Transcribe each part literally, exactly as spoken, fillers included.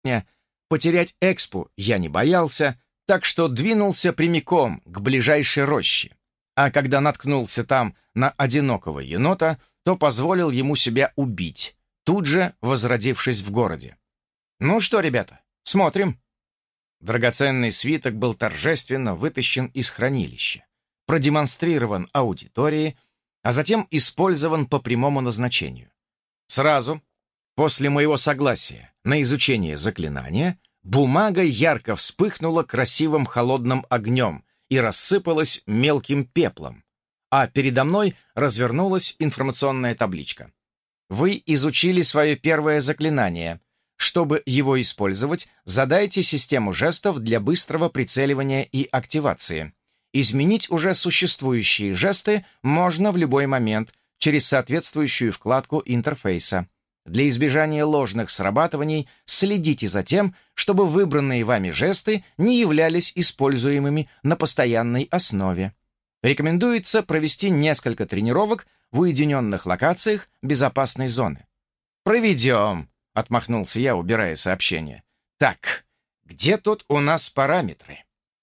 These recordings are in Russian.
уровня. Потерять экспу я не боялся, так что двинулся прямиком к ближайшей роще. А когда наткнулся там на одинокого енота, то позволил ему себя убить, тут же возродившись в городе. Ну что, ребята, смотрим. Драгоценный свиток был торжественно вытащен из хранилища, продемонстрирован аудитории, а затем использован по прямому назначению. Сразу после моего согласия на изучение заклинания бумага ярко вспыхнула красивым холодным огнем и рассыпалась мелким пеплом, а передо мной развернулась информационная табличка. Вы изучили свое первое заклинание. Чтобы его использовать, задайте систему жестов для быстрого прицеливания и активации. Изменить уже существующие жесты можно в любой момент через соответствующую вкладку интерфейса. Для избежания ложных срабатываний следите за тем, чтобы выбранные вами жесты не являлись используемыми на постоянной основе. Рекомендуется провести несколько тренировок в уединенных локациях безопасной зоны. «Проведем», — отмахнулся я, убирая сообщение. «Так, где тут у нас параметры?»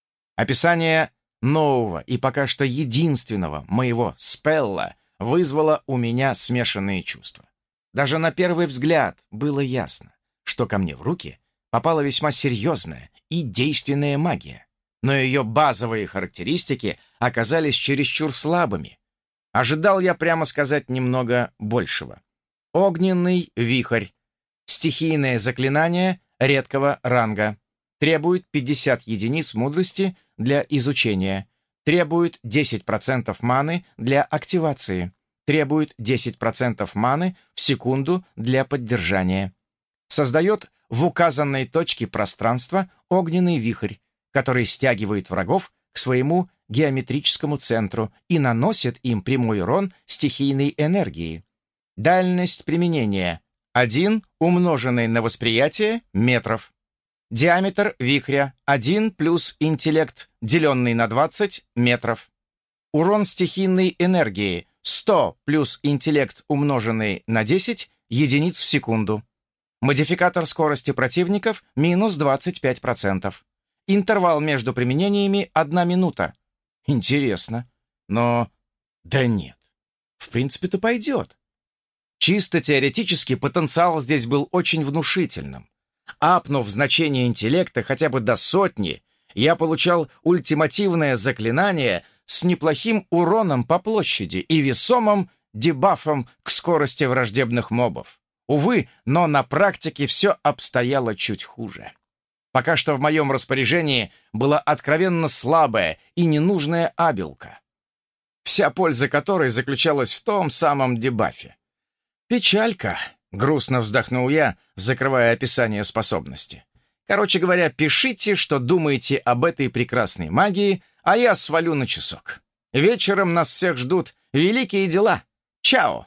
Описание нового и пока что единственного моего спелла вызвало у меня смешанные чувства. Даже на первый взгляд было ясно, что ко мне в руки попала весьма серьезная и действенная магия, но ее базовые характеристики оказались чересчур слабыми. Ожидал я, прямо сказать, немного большего. Огненный вихрь. Стихийное заклинание редкого ранга. Требует пятьдесят единиц мудрости для изучения. Требует десять процентов маны для активации. Требует десять процентов маны в секунду для поддержания. Создает в указанной точке пространства огненный вихрь, который стягивает врагов к своему геометрическому центру и наносит им прямой урон стихийной энергии. Дальность применения один умноженный на восприятие метров. Диаметр вихря один плюс интеллект, деленный на двадцать метров. Урон стихийной энергии сто плюс интеллект, умноженный на десять единиц в секунду. Модификатор скорости противников минус двадцать пять процентов. Интервал между применениями одна минута. Интересно, но... Да нет, в принципе-то пойдет. Чисто теоретически потенциал здесь был очень внушительным. Апнув значение интеллекта хотя бы до сотни, я получал ультимативное заклинание с неплохим уроном по площади и весомым дебафом к скорости враждебных мобов. Увы, но на практике все обстояло чуть хуже. Пока что в моем распоряжении была откровенно слабая и ненужная абелка, вся польза которой заключалась в том самом дебафе. «Печалька», — грустно вздохнул я, закрывая описание способности. «Короче говоря, пишите, что думаете об этой прекрасной магии, а я свалю на часок. Вечером нас всех ждут великие дела. Чао!»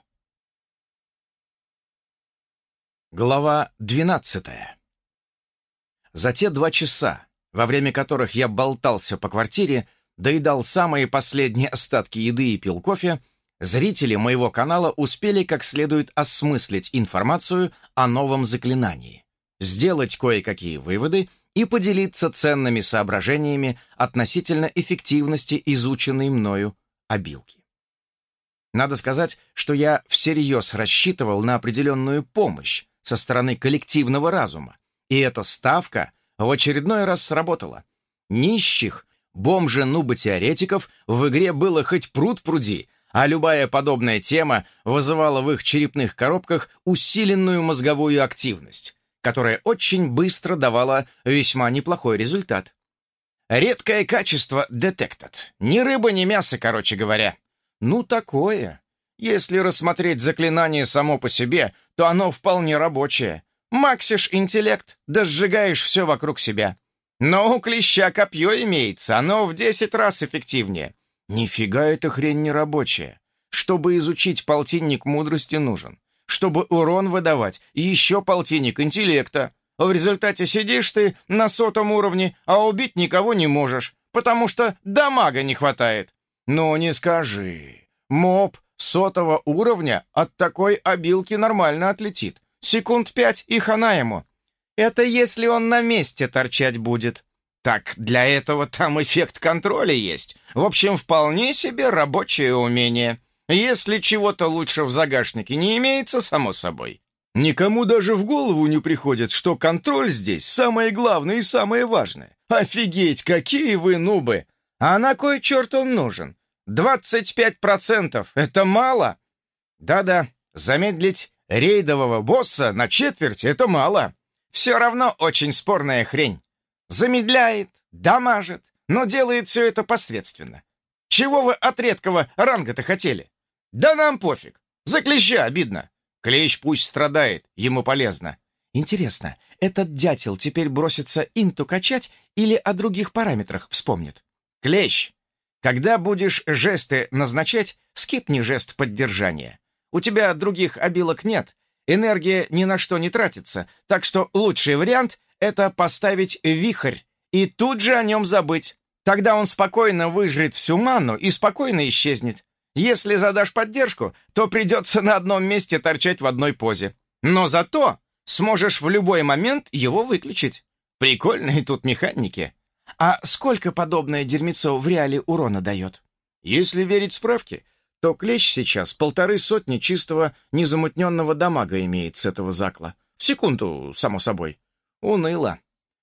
Глава двенадцатая. За те два часа, во время которых я болтался по квартире, доедал самые последние остатки еды и пил кофе, зрители моего канала успели как следует осмыслить информацию о новом заклинании, сделать кое-какие выводы и поделиться ценными соображениями относительно эффективности изученной мною обилки. Надо сказать, что я всерьез рассчитывал на определенную помощь со стороны коллективного разума, и эта ставка в очередной раз сработала. Нищих, бомжа-нуба-теоретиков в игре было хоть пруд пруди, а любая подобная тема вызывала в их черепных коробках усиленную мозговую активность, которая очень быстро давала весьма неплохой результат. Редкое качество detected. Ни рыба, ни мясо, короче говоря. Ну, такое. Если рассмотреть заклинание само по себе, то оно вполне рабочее. Максишь интеллект, да сжигаешь все вокруг себя. Но у клеща копье имеется, оно в десять раз эффективнее. Нифига эта хрень не рабочая. Чтобы изучить полтинник мудрости нужен. Чтобы урон выдавать, еще полтинник интеллекта. В результате сидишь ты на сотом уровне, а убить никого не можешь, потому что дамага не хватает. Ну не скажи. Моб сотого уровня от такой обилки нормально отлетит. Секунд пять и хана ему. Это если он на месте торчать будет. Так для этого там эффект контроля есть. В общем, вполне себе рабочее умение. Если чего-то лучше в загашнике не имеется, само собой. Никому даже в голову не приходит, что контроль здесь самое главное и самое важное. Офигеть, какие вы нубы! А на кой черт он нужен? двадцать пять процентов — это мало? Да-да, замедлить рейдового босса на четверть — это мало. Все равно очень спорная хрень. Замедляет, дамажит, но делает все это посредственно. Чего вы от редкого ранга-то хотели? Да нам пофиг. За клеща обидно. Клещ пусть страдает, ему полезно. Интересно, этот дятел теперь бросится инту качать или о других параметрах вспомнит? Клещ, когда будешь жесты назначать, скипни жест поддержания. У тебя других обилок нет, энергия ни на что не тратится, так что лучший вариант — это поставить вихрь и тут же о нем забыть. Тогда он спокойно выжрет всю ману и спокойно исчезнет. Если задашь поддержку, то придется на одном месте торчать в одной позе. Но зато сможешь в любой момент его выключить. Прикольные тут механики. А сколько подобное дерьмецо в реале урона дает? Если верить справке, то клещ сейчас полторы сотни чистого незамутненного дамага имеет с этого закла. В секунду, само собой. Уныло.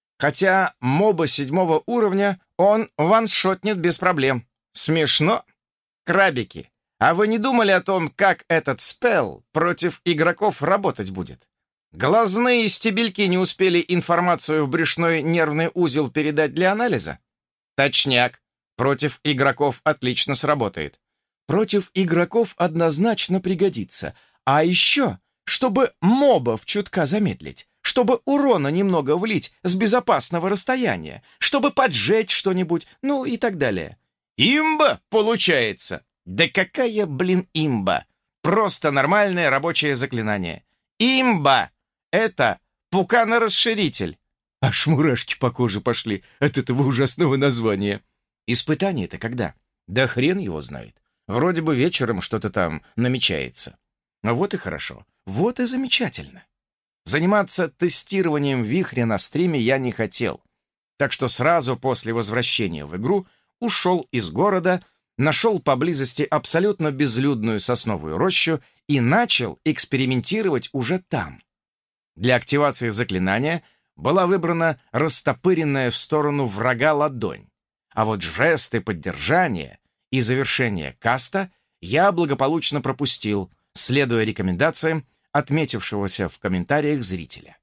Хотя моба седьмого уровня он ваншотнет без проблем. Смешно? Крабики, а вы не думали о том, как этот спелл против игроков работать будет? Глазные стебельки не успели информацию в брюшной нервный узел передать для анализа? Точняк. Против игроков отлично сработает. Против игроков однозначно пригодится. А еще, чтобы мобов чутка замедлить, чтобы урона немного влить с безопасного расстояния, чтобы поджечь что-нибудь, ну и так далее. Имба, получается? Да какая, блин, имба? Просто нормальное рабочее заклинание. Имба! Это пукано-расширитель. Аж мурашки по коже пошли от этого ужасного названия. Испытание-то когда? Да хрен его знает. Вроде бы вечером что-то там намечается. А вот и хорошо. Вот и замечательно. Заниматься тестированием вихря на стриме я не хотел. Так что сразу после возвращения в игру ушел из города, нашел поблизости абсолютно безлюдную сосновую рощу и начал экспериментировать уже там. Для активации заклинания была выбрана растопыренная в сторону врага ладонь, а вот жесты поддержания и завершение каста я благополучно пропустил, следуя рекомендациям отметившегося в комментариях зрителя.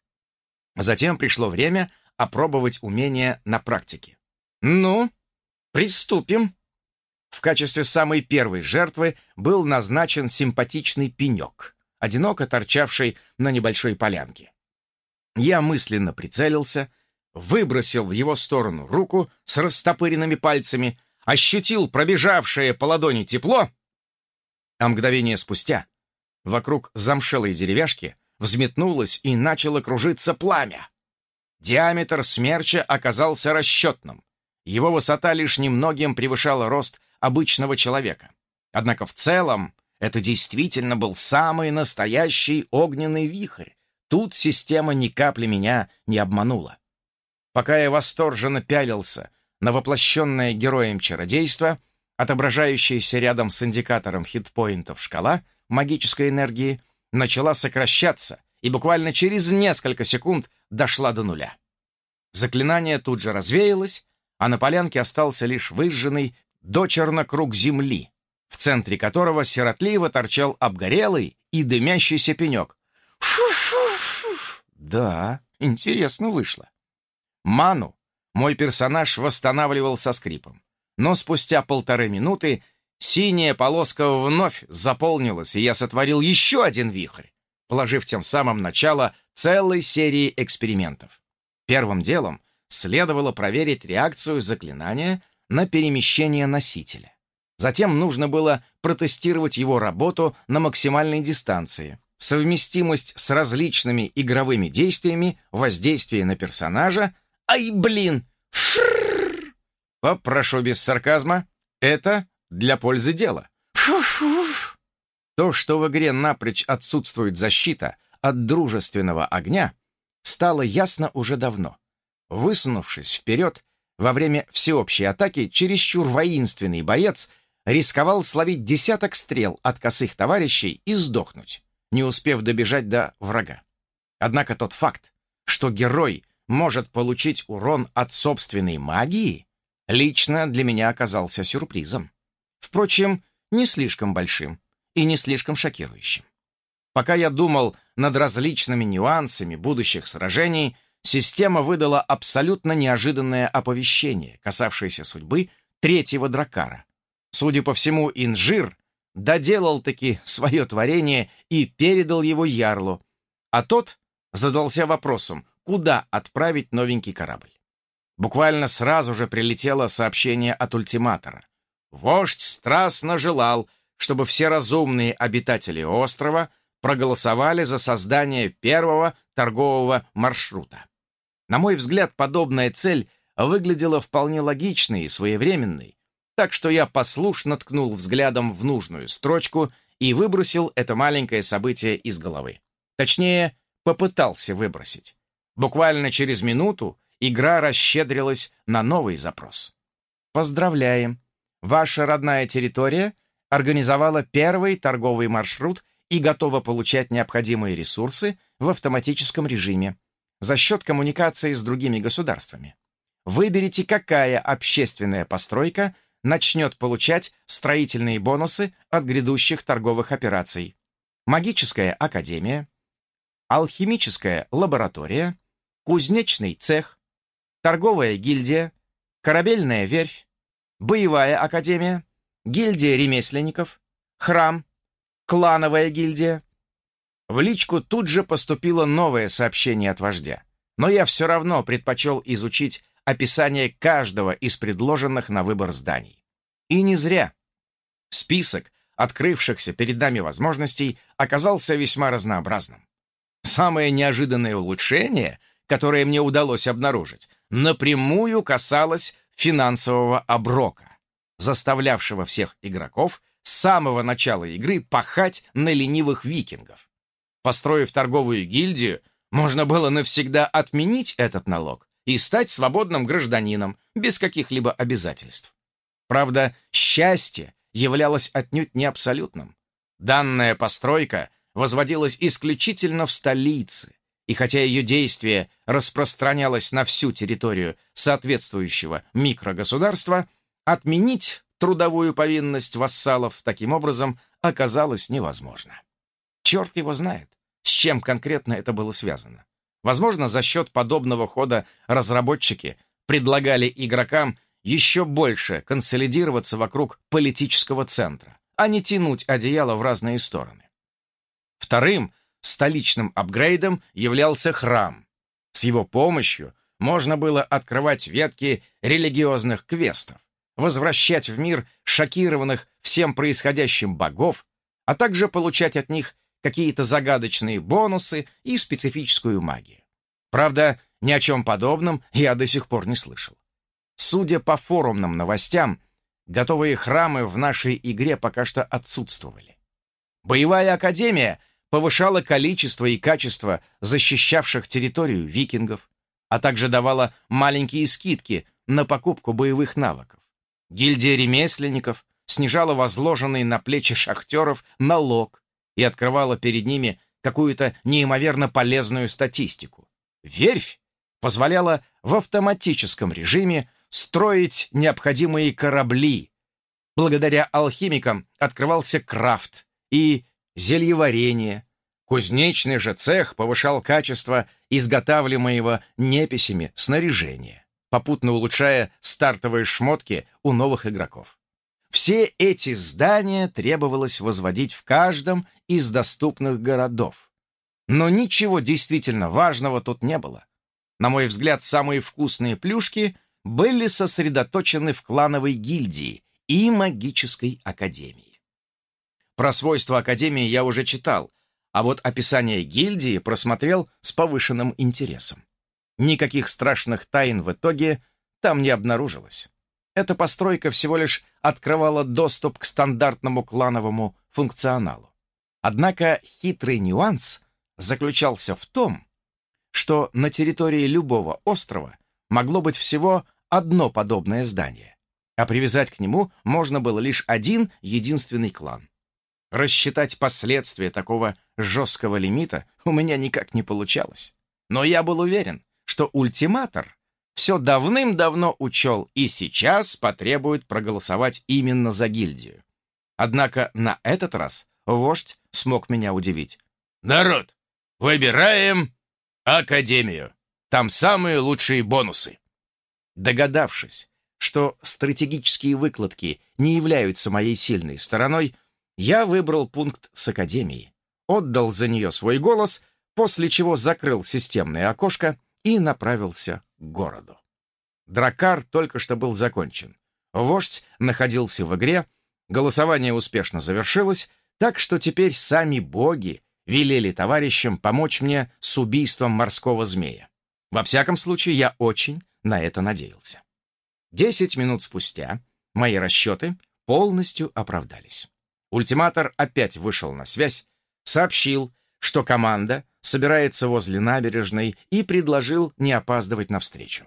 Затем пришло время опробовать умения на практике. Ну, приступим. В качестве самой первой жертвы был назначен симпатичный пенек, одиноко торчавший на небольшой полянке. Я мысленно прицелился, выбросил в его сторону руку с растопыренными пальцами, ощутил пробежавшее по ладони тепло, а мгновение спустя вокруг замшелой деревяшки взметнулось и начало кружиться пламя. Диаметр смерча оказался расчетным. Его высота лишь немногим превышала рост обычного человека. Однако в целом это действительно был самый настоящий огненный вихрь. Тут система ни капли меня не обманула. Пока я восторженно пялился на воплощенное героем чародейство, отображающаяся рядом с индикатором хитпоинтов шкала магической энергии начала сокращаться и буквально через несколько секунд дошла до нуля. Заклинание тут же развеялось, а на полянке остался лишь выжженный дочерно круг земли, в центре которого сиротливо торчал обгорелый и дымящийся пенек. Фу-фу-фу! Да, интересно вышло. Ману мой персонаж восстанавливал со скрипом, но спустя полторы минуты синяя полоска вновь заполнилась, и я сотворил еще один вихрь, положив тем самым начало целой серии экспериментов. Первым делом следовало проверить реакцию заклинания на перемещение носителя. Затем нужно было протестировать его работу на максимальной дистанции, совместимость с различными игровыми действиями, воздействие на персонажа. Ай, блин! Фрррр! Попрошу без сарказма. Это для пользы дела. Фу-фу! То, что в игре напрочь отсутствует защита от дружественного огня, стало ясно уже давно. Высунувшись вперед, во время всеобщей атаки чересчур воинственный боец рисковал словить десяток стрел от косых товарищей и сдохнуть, не успев добежать до врага. Однако тот факт, что герой может получить урон от собственной магии, лично для меня оказался сюрпризом. Впрочем, не слишком большим и не слишком шокирующим. Пока я думал над различными нюансами будущих сражений, система выдала абсолютно неожиданное оповещение, касавшееся судьбы третьего дракара. Судя по всему, Инжир доделал-таки свое творение и передал его Ярлу, а тот задался вопросом, куда отправить новенький корабль. Буквально сразу же прилетело сообщение от ультиматора. Вождь страстно желал, чтобы все разумные обитатели острова проголосовали за создание первого торгового маршрута. На мой взгляд, подобная цель выглядела вполне логичной и своевременной, так что я послушно ткнул взглядом в нужную строчку и выбросил это маленькое событие из головы. Точнее, попытался выбросить. Буквально через минуту игра расщедрилась на новый запрос. Поздравляем! Ваша родная территория организовала первый торговый маршрут и готова получать необходимые ресурсы в автоматическом режиме за счет коммуникации с другими государствами. Выберите, какая общественная постройка начнет получать строительные бонусы от грядущих торговых операций. Магическая академия, алхимическая лаборатория, кузнечный цех, торговая гильдия, корабельная верфь, боевая академия, гильдия ремесленников, храм, клановая гильдия. В личку тут же поступило новое сообщение от вождя, но я все равно предпочел изучить описание каждого из предложенных на выбор зданий. И не зря. Список открывшихся перед нами возможностей оказался весьма разнообразным. Самое неожиданное улучшение, которое мне удалось обнаружить, напрямую касалось финансового оброка, заставлявшего всех игроков с самого начала игры пахать на ленивых викингов. Построив торговую гильдию, можно было навсегда отменить этот налог и стать свободным гражданином без каких-либо обязательств. Правда, счастье являлось отнюдь не абсолютным. Данная постройка возводилась исключительно в столице, и хотя ее действие распространялось на всю территорию соответствующего микрогосударства, отменить трудовую повинность вассалов таким образом оказалось невозможно. Черт его знает, с чем конкретно это было связано. Возможно, за счет подобного хода разработчики предлагали игрокам еще больше консолидироваться вокруг политического центра, а не тянуть одеяло в разные стороны. Вторым столичным апгрейдом являлся храм. С его помощью можно было открывать ветки религиозных квестов, возвращать в мир шокированных всем происходящим богов, а также получать от них какие-то загадочные бонусы и специфическую магию. Правда, ни о чем подобном я до сих пор не слышал. Судя по форумным новостям, готовые храмы в нашей игре пока что отсутствовали. Боевая академия повышала количество и качество защищавших территорию викингов, а также давала маленькие скидки на покупку боевых навыков. Гильдия ремесленников снижала возложенный на плечи шахтеров налог и открывала перед ними какую-то неимоверно полезную статистику. Верфь позволяла в автоматическом режиме строить необходимые корабли. Благодаря алхимикам открывался крафт и зельеварение. Кузнечный же цех повышал качество изготавливаемого неписями снаряжения, попутно улучшая стартовые шмотки у новых игроков. Все эти здания требовалось возводить в каждом из доступных городов. Но ничего действительно важного тут не было. На мой взгляд, самые вкусные плюшки были сосредоточены в клановой гильдии и магической академии. Про свойства академии я уже читал, а вот описание гильдии просмотрел с повышенным интересом. Никаких страшных тайн в итоге там не обнаружилось. Эта постройка всего лишь открывала доступ к стандартному клановому функционалу. Однако хитрый нюанс заключался в том, что на территории любого острова могло быть всего одно подобное здание, а привязать к нему можно было лишь один единственный клан. Рассчитать последствия такого жесткого лимита у меня никак не получалось. Но я был уверен, что ультиматор все давным-давно учел и сейчас потребует проголосовать именно за гильдию. Однако на этот раз вождь смог меня удивить. «Народ, выбираем Академию. Там самые лучшие бонусы». Догадавшись, что стратегические выкладки не являются моей сильной стороной, я выбрал пункт с Академией, отдал за нее свой голос, после чего закрыл системное окошко и направился к городу. Драккар только что был закончен. Вождь находился в игре, голосование успешно завершилось, так что теперь сами боги велели товарищам помочь мне с убийством морского змея. Во всяком случае, я очень на это надеялся. Десять минут спустя мои расчеты полностью оправдались. Ультиматор опять вышел на связь, сообщил, что команда собирается возле набережной и предложил не опаздывать на встречу.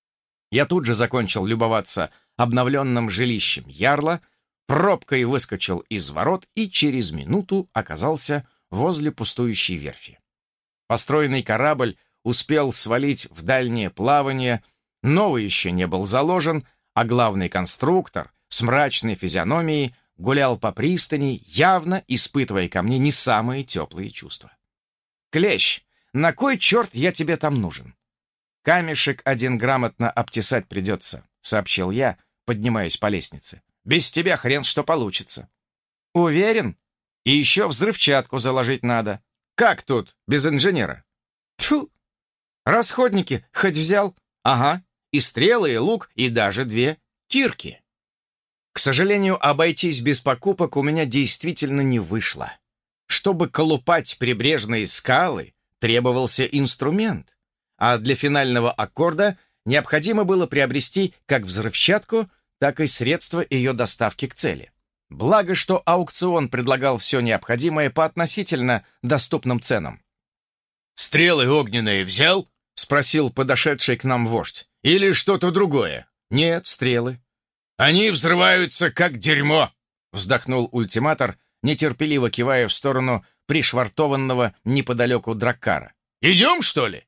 Я тут же закончил любоваться обновленным жилищем ярла, пробкой выскочил из ворот и через минуту оказался возле пустующей верфи. Построенный корабль успел свалить в дальнее плавание, новый еще не был заложен, а главный конструктор с мрачной физиономией гулял по пристани, явно испытывая ко мне не самые теплые чувства. «Клещ, на кой черт я тебе там нужен?» «Камешек один грамотно обтесать придется», — сообщил я, поднимаясь по лестнице. «Без тебя хрен что получится». «Уверен? И еще взрывчатку заложить надо. Как тут, без инженера?» «Тьфу! Расходники хоть взял?» «Ага, и стрелы, и лук, и даже две кирки». К сожалению, обойтись без покупок у меня действительно не вышло. Чтобы колупать прибрежные скалы, требовался инструмент, а для финального аккорда необходимо было приобрести как взрывчатку, так и средства ее доставки к цели. Благо, что аукцион предлагал все необходимое по относительно доступным ценам. «Стрелы огненные взял?» — спросил подошедший к нам вождь. «Или что-то другое?» «Нет, стрелы». «Они взрываются, как дерьмо!» — вздохнул ультиматор, нетерпеливо кивая в сторону пришвартованного неподалеку драккара. «Идем, что ли?»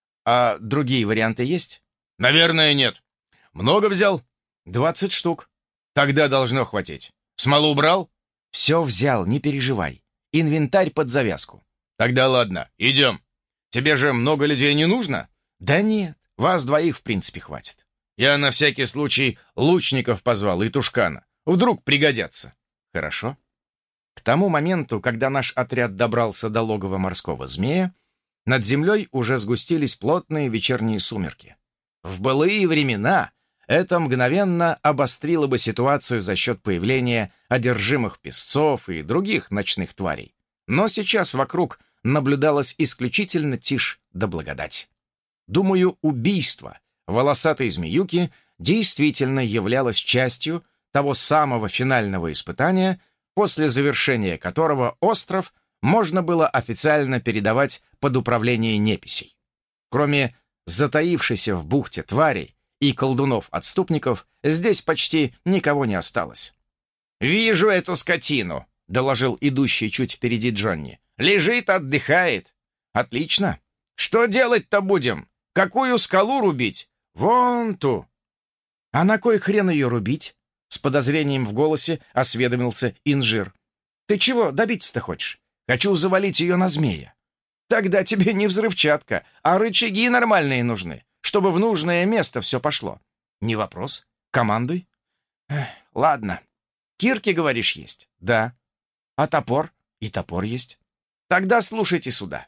«А другие варианты есть?» «Наверное, нет. Много взял?» «Двадцать штук». «Тогда должно хватить. Смолу убрал?» «Все взял, не переживай. Инвентарь под завязку». «Тогда ладно, идем. Тебе же много людей не нужно?» «Да нет, вас двоих в принципе хватит». «Я на всякий случай лучников позвал и тушкана. Вдруг пригодятся». «Хорошо». К тому моменту, когда наш отряд добрался до логова морского змея, над землей уже сгустились плотные вечерние сумерки. В былые времена это мгновенно обострило бы ситуацию за счет появления одержимых песцов и других ночных тварей. Но сейчас вокруг наблюдалась исключительно тишь да благодать. Думаю, убийство волосатой змеюки действительно являлось частью того самого финального испытания, после завершения которого остров можно было официально передавать под управление неписей. Кроме затаившейся в бухте тварей и колдунов-отступников, здесь почти никого не осталось. «Вижу эту скотину», — доложил идущий чуть впереди Джонни. «Лежит, отдыхает». «Отлично. Что делать-то будем? Какую скалу рубить?» «Вон ту». «А на кой хрен ее рубить?» С подозрением в голосе осведомился инжир. «Ты чего добиться-то хочешь? Хочу завалить ее на змея». «Тогда тебе не взрывчатка, а рычаги нормальные нужны, чтобы в нужное место все пошло». «Не вопрос. Командуй». Эх, «Ладно. Кирки, говоришь, есть?» «Да». «А топор?» «И топор есть». «Тогда слушайте сюда».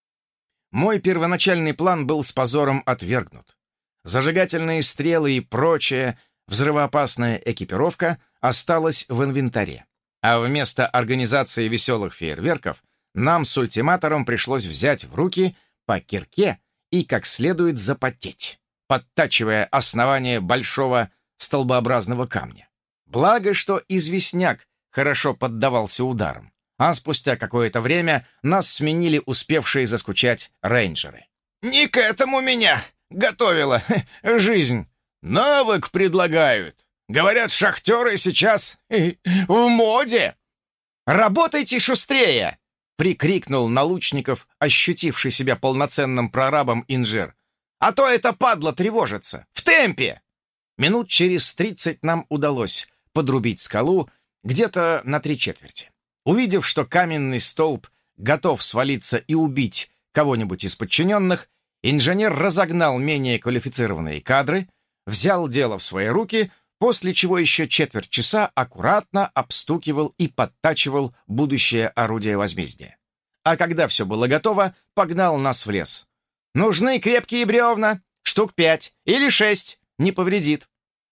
Мой первоначальный план был с позором отвергнут. Зажигательные стрелы и прочая взрывоопасная экипировка осталась в инвентаре. А вместо организации веселых фейерверков нам с ультиматором пришлось взять в руки по кирке и как следует запотеть, подтачивая основание большого столбообразного камня. Благо, что известняк хорошо поддавался ударам, а спустя какое-то время нас сменили успевшие заскучать рейнджеры. Не к этому меня готовила жизнь. Навык предлагают. Говорят, шахтеры сейчас в моде. «Работайте шустрее!» — прикрикнул на лучников, ощутивший себя полноценным прорабом инжир. «А то это падла тревожится! В темпе!» Минут через тридцать нам удалось подрубить скалу где-то на три четверти. Увидев, что каменный столб готов свалиться и убить кого-нибудь из подчиненных, инженер разогнал менее квалифицированные кадры, взял дело в свои руки, после чего еще четверть часа аккуратно обстукивал и подтачивал будущее орудие возмездия. А когда все было готово, погнал нас в лес. «Нужны крепкие бревна, штук пять или шесть, не повредит».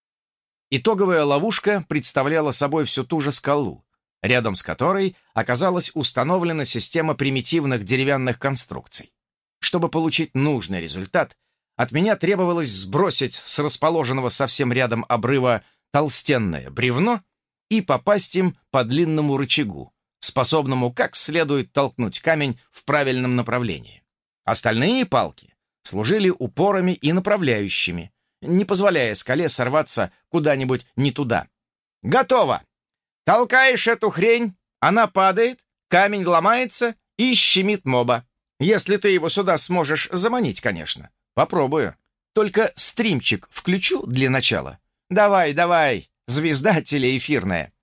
Итоговая ловушка представляла собой всю ту же скалу, рядом с которой оказалась установлена система примитивных деревянных конструкций. Чтобы получить нужный результат, от меня требовалось сбросить с расположенного совсем рядом обрыва толстенное бревно и попасть им по длинному рычагу, способному как следует толкнуть камень в правильном направлении. Остальные палки служили упорами и направляющими, не позволяя скале сорваться куда-нибудь не туда. «Готово! Толкаешь эту хрень, она падает, камень ломается и щемит моба. Если ты его сюда сможешь заманить, конечно. Попробую. Только стримчик включу для начала. Давай, давай, звезда телеэфирная.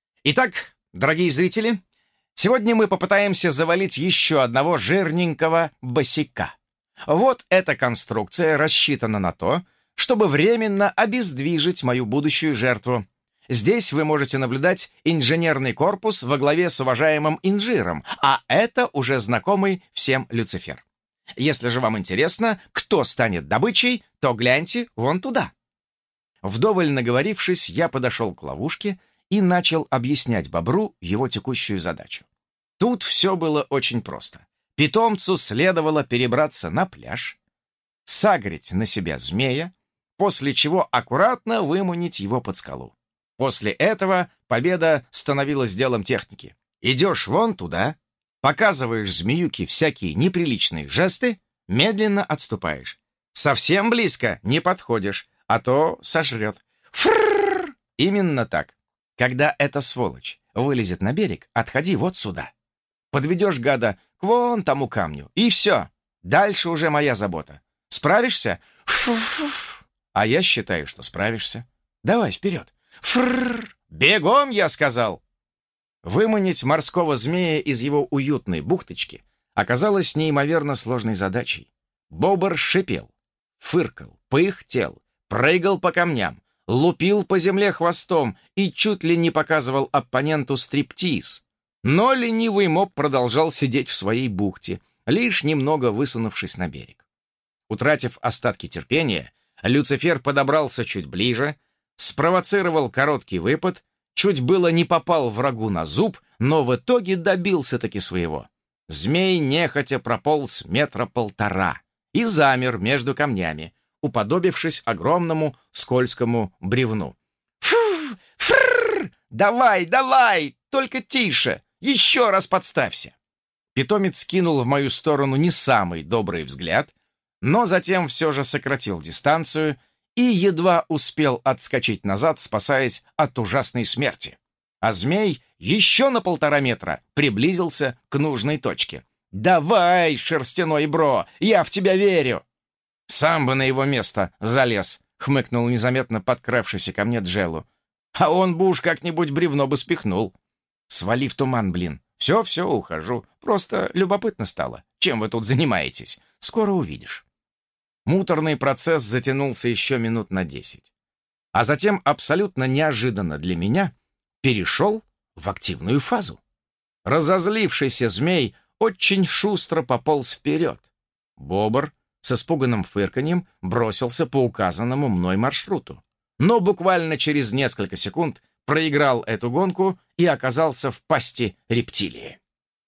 Итак, дорогие зрители, сегодня мы попытаемся завалить еще одного жирненького босяка. Вот эта конструкция рассчитана на то, чтобы временно обездвижить мою будущую жертву. Здесь вы можете наблюдать инженерный корпус во главе с уважаемым инжиром, а это уже знакомый всем Люцифер. Если же вам интересно, кто станет добычей, то гляньте вон туда. Вдоволь наговорившись, я подошел к ловушке и начал объяснять бобру его текущую задачу. Тут все было очень просто. Питомцу следовало перебраться на пляж, сагрить на себя змея, после чего аккуратно выманить его под скалу. После этого победа становилась делом техники. Идешь вон туда, показываешь змеюке всякие неприличные жесты, медленно отступаешь. Совсем близко не подходишь, а то сожрет. Фрррр! Именно так. Когда эта сволочь вылезет на берег, отходи вот сюда. Подведешь гада к вон тому камню, и все. Дальше уже моя забота. Справишься? Фу-фу-фу. А я считаю, что справишься. Давай вперед. Фрррр! Бегом, я сказал! Выманить морского змея из его уютной бухточки оказалось неимоверно сложной задачей. Бобр шипел, фыркал, пыхтел, прыгал по камням, лупил по земле хвостом и чуть ли не показывал оппоненту стриптиз. Но ленивый моб продолжал сидеть в своей бухте, лишь немного высунувшись на берег. Утратив остатки терпения, Люцифер подобрался чуть ближе, спровоцировал короткий выпад, чуть было не попал врагу на зуб, но в итоге добился-таки своего. Змей нехотя прополз метра полтора и замер между камнями, уподобившись огромному скользкому бревну. «Фу! Фрррр! Давай, давай! Только тише! Еще раз подставься!» Питомец кинул в мою сторону не самый добрый взгляд, но затем все же сократил дистанцию и едва успел отскочить назад, спасаясь от ужасной смерти. А змей еще на полтора метра приблизился к нужной точке. «Давай, шерстяной бро, я в тебя верю!» «Сам бы на его место залез», — хмыкнул незаметно подкравшийся ко мне Джеллу. «А он бы уж как-нибудь бревно бы спихнул». «Свали в туман, блин. Все-все, ухожу. Просто любопытно стало. Чем вы тут занимаетесь? Скоро увидишь». Муторный процесс затянулся еще минут на десять. А затем, абсолютно неожиданно для меня, перешел в активную фазу. Разозлившийся змей очень шустро пополз вперед. Бобр с испуганным фырканьем бросился по указанному мной маршруту, но буквально через несколько секунд проиграл эту гонку и оказался в пасти рептилии.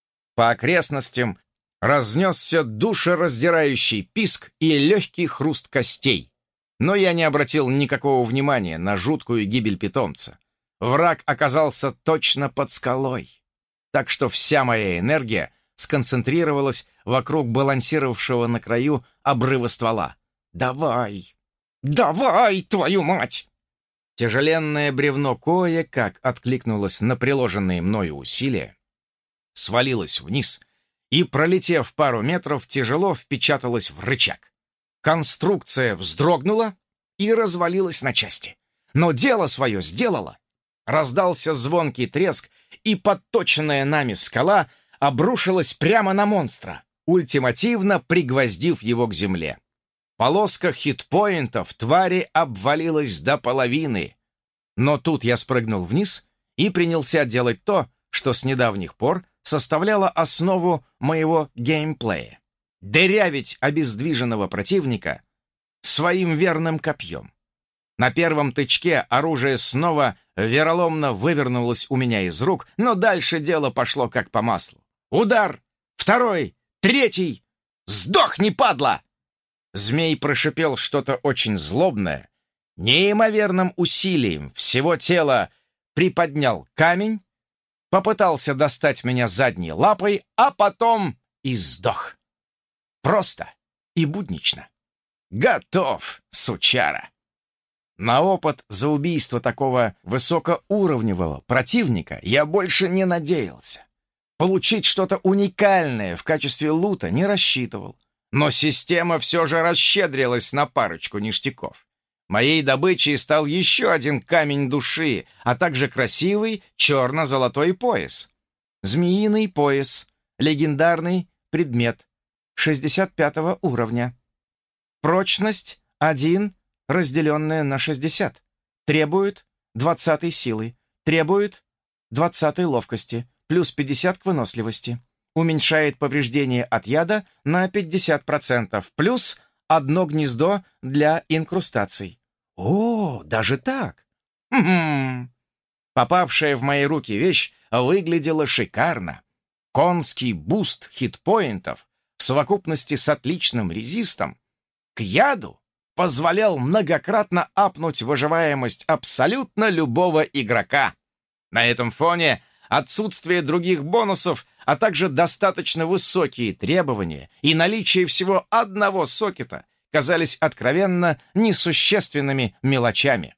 По окрестностям разнесся душераздирающий писк и легкий хруст костей, но я не обратил никакого внимания на жуткую гибель питомца. Враг оказался точно под скалой, так что вся моя энергия сконцентрировалась вокруг балансировавшего на краю обрыва ствола. «Давай! Давай, твою мать!» Тяжеленное бревно кое-как откликнулось на приложенные мною усилия, свалилось вниз и, пролетев пару метров, тяжело впечаталось в рычаг. Конструкция вздрогнула и развалилась на части. Но дело свое сделало. Раздался звонкий треск, и подточенная нами скала обрушилась прямо на монстра, ультимативно пригвоздив его к земле. Полоска хитпоинтов твари обвалилась до половины. Но тут я спрыгнул вниз и принялся делать то, что с недавних пор составляло основу моего геймплея. Дырявить обездвиженного противника своим верным копьем. На первом тычке оружие снова вероломно вывернулось у меня из рук, но дальше дело пошло как по маслу. Удар! Второй! Третий! «Сдохни, падла!» Змей прошипел что-то очень злобное, неимоверным усилием всего тела приподнял камень, попытался достать меня задней лапой, а потом и сдох. Просто и буднично. Готов, сучара. На опыт за убийство такого высокоуровневого противника я больше не надеялся. Получить что-то уникальное в качестве лута не рассчитывал. Но система все же расщедрилась на парочку ништяков. Моей добычей стал еще один камень души, а также красивый черно-золотой пояс. Змеиный пояс. Легендарный предмет. шестьдесят пятого уровня. Прочность один, разделенная на шестьдесят. Требует двадцатой силы. Требует двадцатой ловкости. Плюс пятьдесят к выносливости. Уменьшает повреждение от яда на пятьдесят процентов, плюс одно гнездо для инкрустаций. О, даже так? Хм. Попавшая в мои руки вещь выглядела шикарно. Конский буст хитпоинтов в совокупности с отличным резистом к яду позволял многократно апнуть выживаемость абсолютно любого игрока. На этом фоне отсутствие других бонусов, а также достаточно высокие требования и наличие всего одного сокета казались откровенно несущественными мелочами.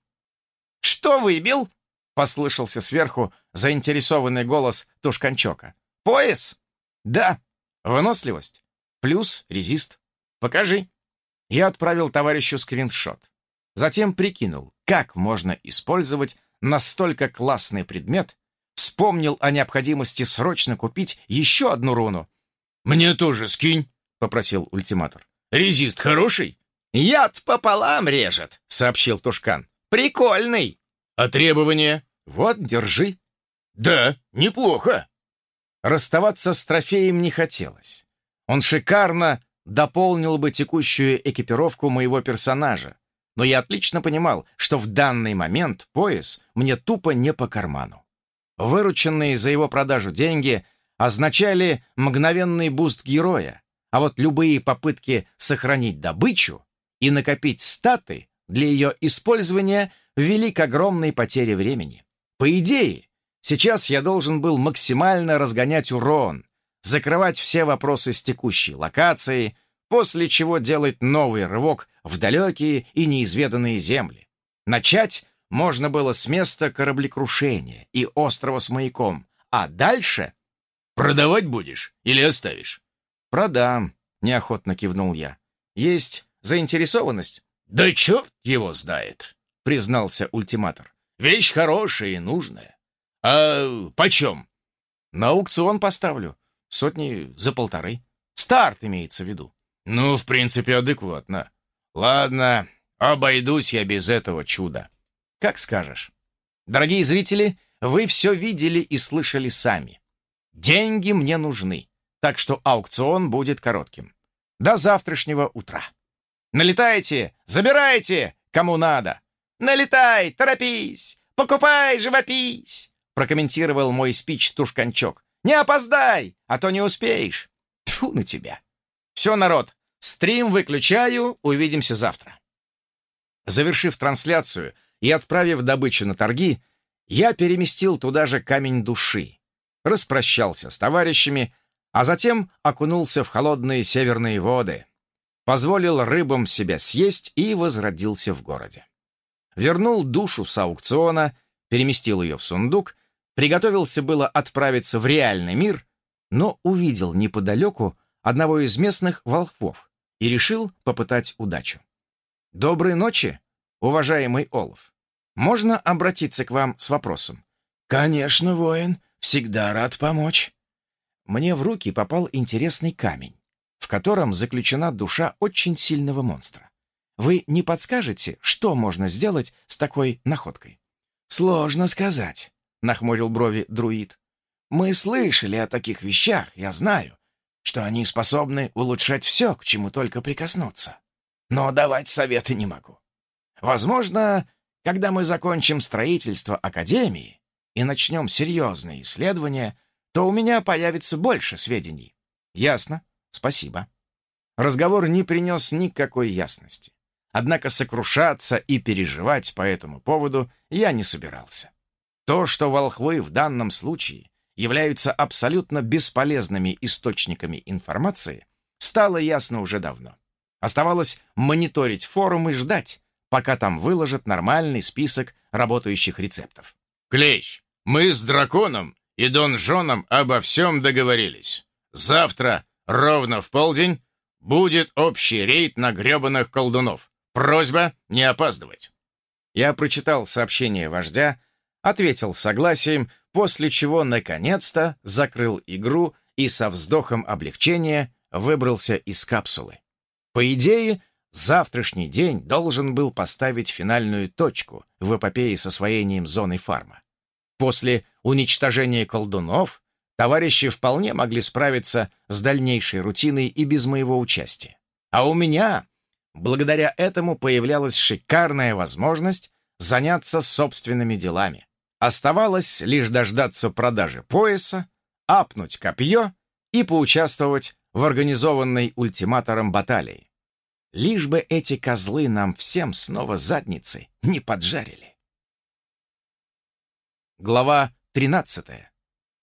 «Что выбил?» — послышался сверху заинтересованный голос Тушканчока. «Пояс?» «Да. Выносливость. Плюс резист. Покажи». Я отправил товарищу скриншот. Затем прикинул, как можно использовать настолько классный предмет, вспомнил о необходимости срочно купить еще одну руну. «Мне тоже скинь», — попросил ультиматор. «Резист хороший?» «Яд пополам режет», — сообщил Тушкан. «Прикольный». «А требования?» «Вот, держи». «Да, неплохо». Расставаться с трофеем не хотелось. Он шикарно дополнил бы текущую экипировку моего персонажа, но я отлично понимал, что в данный момент пояс мне тупо не по карману. Вырученные за его продажу деньги означали мгновенный буст героя, а вот любые попытки сохранить добычу и накопить статы для ее использования вели к огромной потере времени. По идее, сейчас я должен был максимально разгонять урон, закрывать все вопросы с текущей локацией, после чего делать новый рывок в далекие и неизведанные земли. Начать можно было с места кораблекрушения и острова с маяком, а дальше... «Продавать будешь или оставишь?» «Продам», — неохотно кивнул я. «Есть заинтересованность?» «Да черт его знает», — признался ультиматор. «Вещь хорошая и нужная. А почем?» «На аукцион поставлю. Сотни за полторы. Старт имеется в виду». «Ну, в принципе, адекватно. Ладно, обойдусь я без этого чуда». «Как скажешь». Дорогие зрители, вы все видели и слышали сами. Деньги мне нужны, так что аукцион будет коротким. До завтрашнего утра. Налетайте, забирайте, кому надо. Налетай, торопись, покупай, живопись, прокомментировал мой спич Тушканчок. Не опоздай, а то не успеешь. Тьфу на тебя. Все, народ, стрим выключаю, увидимся завтра. Завершив трансляцию и отправив добычу на торги, я переместил туда же камень души, распрощался с товарищами, а затем окунулся в холодные северные воды, позволил рыбам себя съесть и возродился в городе. Вернул душу с аукциона, переместил ее в сундук, приготовился было отправиться в реальный мир, но увидел неподалеку одного из местных волхвов и решил попытать удачу. «Доброй ночи, уважаемый Олаф. Можно обратиться к вам с вопросом?» «Конечно, воин. Всегда рад помочь». Мне в руки попал интересный камень, в котором заключена душа очень сильного монстра. Вы не подскажете, что можно сделать с такой находкой? «Сложно сказать», — нахмурил брови друид. «Мы слышали о таких вещах, я знаю, что они способны улучшать все, к чему только прикоснуться. Но давать советы не могу. Возможно, когда мы закончим строительство Академии и начнем серьезные исследования, то у меня появится больше сведений». «Ясно. Спасибо». Разговор не принес никакой ясности. Однако сокрушаться и переживать по этому поводу я не собирался. То, что волхвы в данном случае являются абсолютно бесполезными источниками информации, стало ясно уже давно. Оставалось мониторить форум и ждать, пока там выложат нормальный список работающих рецептов. «Клещ, мы с драконом и донжоном обо всем договорились. Завтра, ровно в полдень, будет общий рейд на гребаных колдунов. Просьба не опаздывать». Я прочитал сообщение вождя, ответил согласием, после чего наконец-то закрыл игру и со вздохом облегчения выбрался из капсулы. По идее, завтрашний день должен был поставить финальную точку в эпопее с освоением зоны фарма. После уничтожения колдунов товарищи вполне могли справиться с дальнейшей рутиной и без моего участия. А у меня, благодаря этому, появлялась шикарная возможность заняться собственными делами. Оставалось лишь дождаться продажи пояса, апнуть копье и поучаствовать в организованной ультиматором баталии. Лишь бы эти козлы нам всем снова задницы не поджарили. Глава тринадцатая.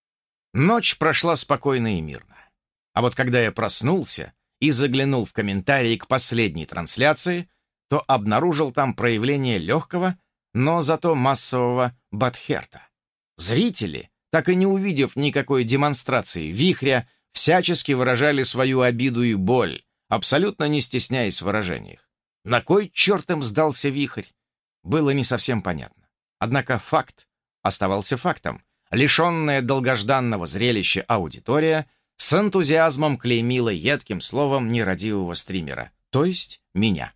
Ночь прошла спокойно и мирно. А вот когда я проснулся и заглянул в комментарии к последней трансляции, то обнаружил там проявление легкого, но зато массового бадхерта. Зрители, так и не увидев никакой демонстрации вихря, всячески выражали свою обиду и боль, абсолютно не стесняясь в выражениях. На кой черт им сдался вихрь? Было не совсем понятно. Однако факт оставался фактом. Лишенная долгожданного зрелища аудитория с энтузиазмом клеймила едким словом нерадивого стримера, то есть меня.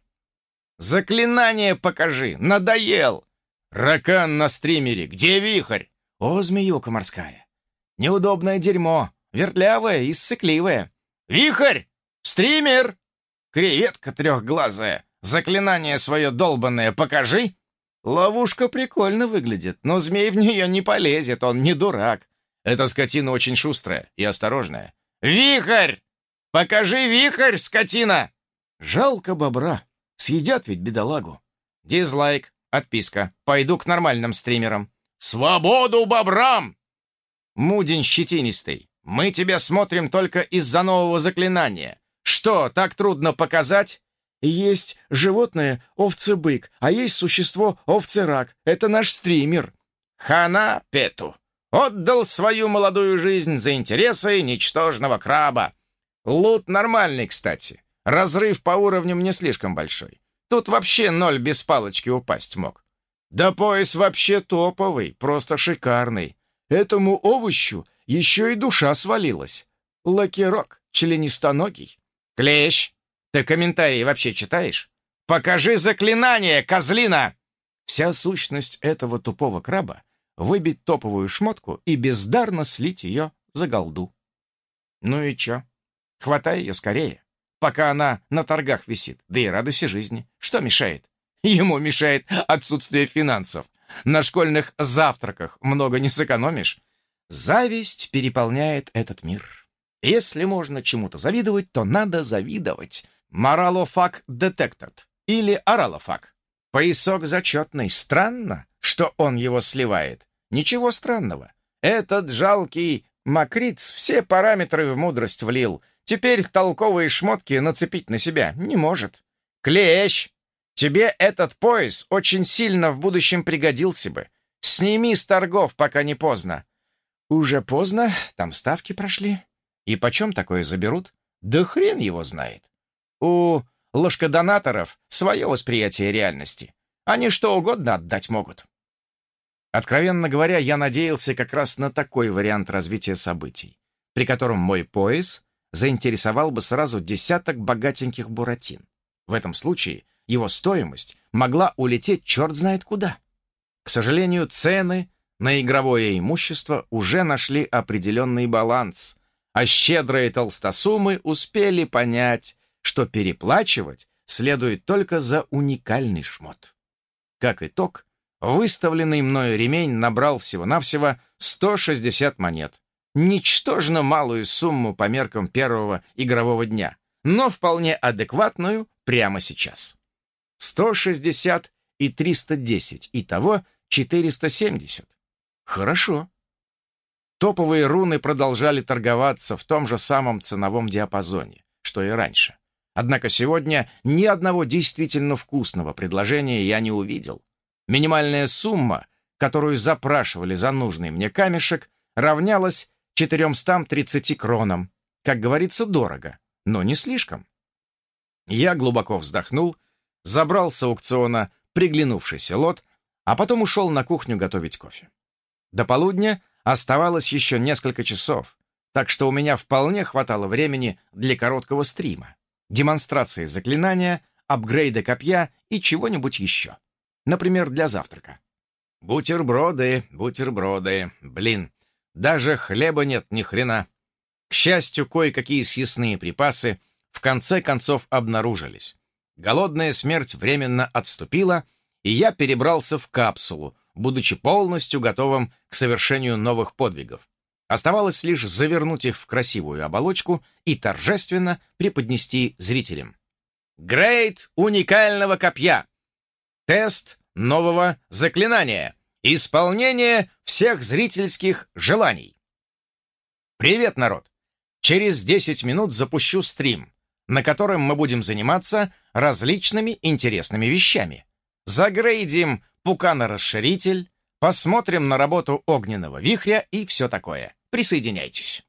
«Заклинание покажи! Надоел!» «Ракан на стримере! Где вихрь?» «О, змеюка морская! Неудобное дерьмо, вертлявое и ссыкливое!» «Вихрь! Стример! Креветка трехглазая! Заклинание свое долбанное покажи!» «Ловушка прикольно выглядит, но змей в нее не полезет, он не дурак. Эта скотина очень шустрая и осторожная». «Вихрь! Покажи вихрь, скотина!» «Жалко бобра. Съедят ведь бедолагу». «Дизлайк, отписка. Пойду к нормальным стримерам». «Свободу бобрам!» «Мудень щетинистый, мы тебя смотрим только из-за нового заклинания. Что, так трудно показать?» «Есть животное овцы-бык, а есть существо овцы-рак. Это наш стример». «Хана Пету! Отдал свою молодую жизнь за интересы ничтожного краба. Лут нормальный, кстати. Разрыв по уровням не слишком большой. Тут вообще ноль без палочки упасть мог. Да пояс вообще топовый, просто шикарный. Этому овощу еще и душа свалилась. Лакирок, членистоногий». «Клещ, ты комментарии вообще читаешь? Покажи заклинание, козлина!» Вся сущность этого тупого краба — выбить топовую шмотку и бездарно слить ее за голду. Ну и чё? Хватай ее скорее, пока она на торгах висит, да и радуйся жизни. Что мешает? Ему мешает отсутствие финансов. На школьных завтраках много не сэкономишь. Зависть переполняет этот мир. Если можно чему-то завидовать, то надо завидовать. Моралофак детектед или оралофак. Поясок зачетный. Странно, что он его сливает. Ничего странного. Этот жалкий Макриц все параметры в мудрость влил. Теперь толковые шмотки нацепить на себя не может. Клещ! Тебе этот пояс очень сильно в будущем пригодился бы. Сними с торгов, пока не поздно. Уже поздно, там ставки прошли. И почем такое заберут? Да хрен его знает. У ложкодонаторов свое восприятие реальности. Они что угодно отдать могут. Откровенно говоря, я надеялся как раз на такой вариант развития событий, при котором мой пояс заинтересовал бы сразу десяток богатеньких буратин. В этом случае его стоимость могла улететь черт знает куда. К сожалению, цены на игровое имущество уже нашли определенный баланс, а щедрые толстосумы успели понять, что переплачивать следует только за уникальный шмот. Как итог, выставленный мною ремень набрал всего-навсего сто шестьдесят монет. Ничтожно малую сумму по меркам первого игрового дня, но вполне адекватную прямо сейчас. сто шестьдесят и триста десять, итого четыреста семьдесят. Хорошо. Топовые руны продолжали торговаться в том же самом ценовом диапазоне, что и раньше. Однако сегодня ни одного действительно вкусного предложения я не увидел. Минимальная сумма, которую запрашивали за нужный мне камешек, равнялась четыремстам тридцати кронам. Как говорится, дорого, но не слишком. Я глубоко вздохнул, забрал с аукциона приглянувшийся лот, а потом ушел на кухню готовить кофе. До полудня оставалось еще несколько часов, так что у меня вполне хватало времени для короткого стрима, демонстрации заклинания, апгрейда копья и чего-нибудь еще. Например, для завтрака. Бутерброды, бутерброды. Блин, даже хлеба нет ни хрена. К счастью, кое-какие съестные припасы в конце концов обнаружились. Голодная смерть временно отступила, и я перебрался в капсулу, будучи полностью готовым к совершению новых подвигов. Оставалось лишь завернуть их в красивую оболочку и торжественно преподнести зрителям. Грейд уникального копья. Тест нового заклинания. Исполнение всех зрительских желаний. Привет, народ! Через десять минут запущу стрим, на котором мы будем заниматься различными интересными вещами. Загрейдим Пукана-расширитель, посмотрим на работу огненного вихря и все такое. Присоединяйтесь.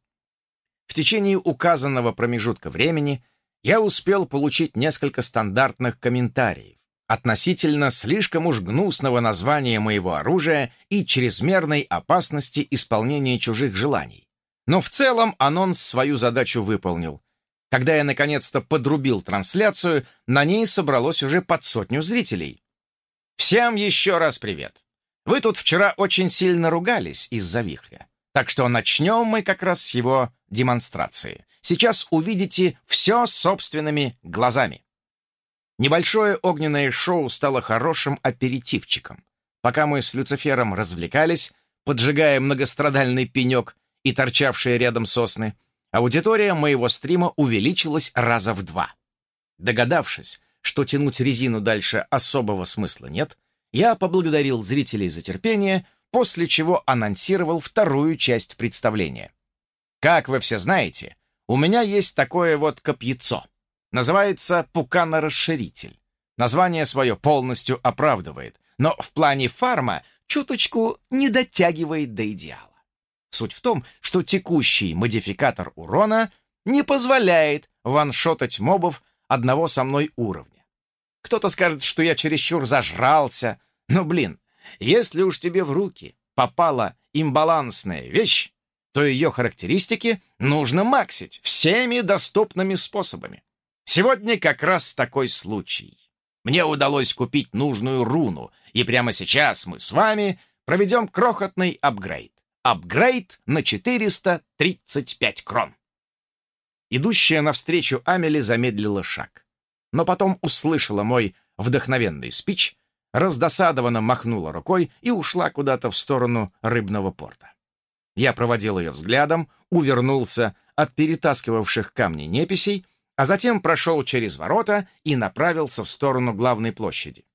В течение указанного промежутка времени я успел получить несколько стандартных комментариев относительно слишком уж гнусного названия моего оружия и чрезмерной опасности исполнения чужих желаний. Но в целом анонс свою задачу выполнил. Когда я наконец-то подрубил трансляцию, на ней собралось уже под сотню зрителей. Всем еще раз привет. Вы тут вчера очень сильно ругались из-за вихря, так что начнем мы как раз с его демонстрации. Сейчас увидите все собственными глазами. Небольшое огненное шоу стало хорошим аперитивчиком. Пока мы с Люцифером развлекались, поджигая многострадальный пенек и торчавшие рядом сосны, аудитория моего стрима увеличилась раза в два. Догадавшись, что тянуть резину дальше особого смысла нет, я поблагодарил зрителей за терпение, после чего анонсировал вторую часть представления. Как вы все знаете, у меня есть такое вот копьецо. Называется Пукана-расширитель. Название свое полностью оправдывает, но в плане фарма чуточку не дотягивает до идеала. Суть в том, что текущий модификатор урона не позволяет ваншотать мобов одного со мной уровня. Кто-то скажет, что я чересчур зажрался, но, блин, если уж тебе в руки попала имбалансная вещь, то ее характеристики нужно максить всеми доступными способами. Сегодня как раз такой случай. Мне удалось купить нужную руну, и прямо сейчас мы с вами проведем крохотный апгрейд. Апгрейд на четыреста тридцать пять крон. Идущая навстречу Амели замедлила шаг, но потом услышала мой вдохновенный спич, раздосадованно махнула рукой и ушла куда-то в сторону рыбного порта. Я проводил ее взглядом, увернулся от перетаскивавших камни неписей, а затем прошел через ворота и направился в сторону главной площади.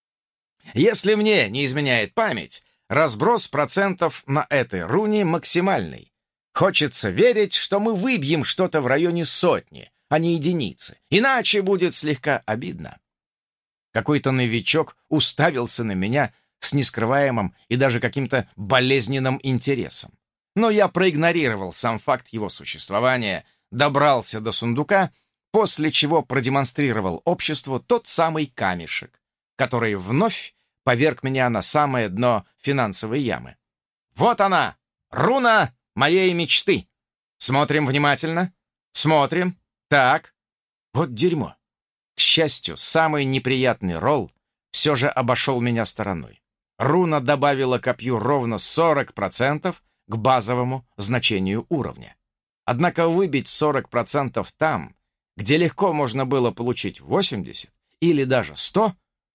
Если мне не изменяет память, разброс процентов на этой руне максимальный. Хочется верить, что мы выбьем что-то в районе сотни, а не единицы. Иначе будет слегка обидно. Какой-то новичок уставился на меня с нескрываемым и даже каким-то болезненным интересом. Но я проигнорировал сам факт его существования, добрался до сундука, после чего продемонстрировал обществу тот самый камешек, который вновь поверг меня на самое дно финансовой ямы. Вот она, руна моей мечты. Смотрим внимательно. Смотрим. Так. Вот дерьмо. К счастью, самый неприятный ролл все же обошел меня стороной. Руна добавила копью ровно сорок процентов к базовому значению уровня. Однако выбить сорок процентов там, где легко можно было получить восемьдесят или даже сто,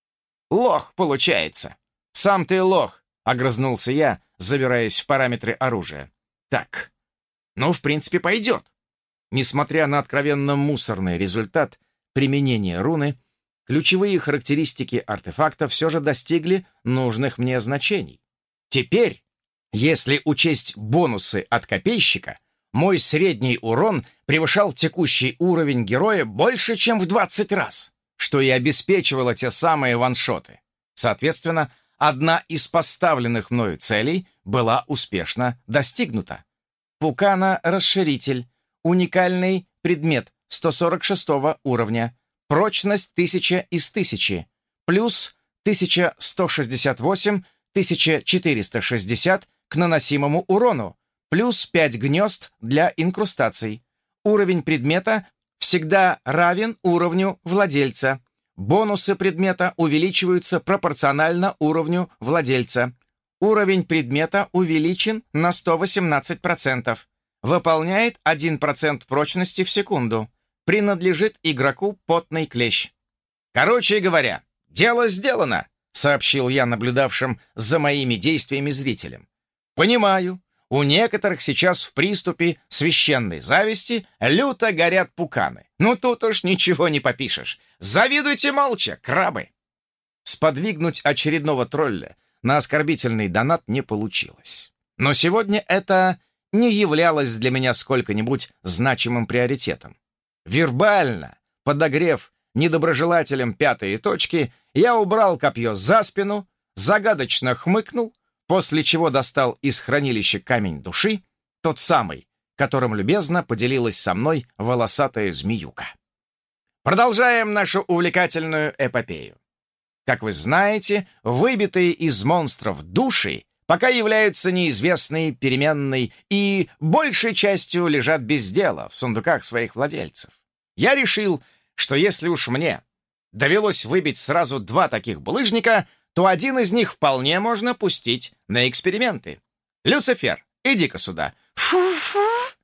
лох получается. Сам ты лох, огрызнулся я, забираясь в параметры оружия. Так, ну, в принципе, пойдет. Несмотря на откровенно мусорный результат применения руны, ключевые характеристики артефакта все же достигли нужных мне значений. Теперь, если учесть бонусы от копейщика, мой средний урон превышал текущий уровень героя больше, чем в двадцать раз, что и обеспечивало те самые ваншоты. Соответственно, одна из поставленных мною целей была успешно достигнута. Пукана-расширитель. Уникальный предмет сто сорок шестого уровня. Прочность тысяча из тысячи. Плюс тысяча сто шестьдесят восемь, тысяча четыреста шестьдесят к наносимому урону. Плюс пять гнезд для инкрустаций. Уровень предмета всегда равен уровню владельца. Бонусы предмета увеличиваются пропорционально уровню владельца. Уровень предмета увеличен на сто восемнадцать процентов. Выполняет один процент прочности в секунду. Принадлежит игроку потный клещ. Короче говоря, дело сделано, сообщил я наблюдавшим за моими действиями зрителям. Понимаю, у некоторых сейчас в приступе священной зависти люто горят пуканы. Ну тут уж ничего не попишешь. Завидуйте молча, крабы. Сподвигнуть очередного тролля на оскорбительный донат не получилось. Но сегодня это не являлось для меня сколько-нибудь значимым приоритетом. Вербально, подогрев недоброжелателям пятые точки, я убрал копье за спину, загадочно хмыкнул, после чего достал из хранилища камень души, тот самый, которым любезно поделилась со мной волосатая змеюка. Продолжаем нашу увлекательную эпопею. Как вы знаете, выбитые из монстров души пока являются неизвестной, переменной и большей частью лежат без дела в сундуках своих владельцев. Я решил, что если уж мне довелось выбить сразу два таких булыжника, то один из них вполне можно пустить на эксперименты. Люцифер, иди-ка сюда. Фу-фу.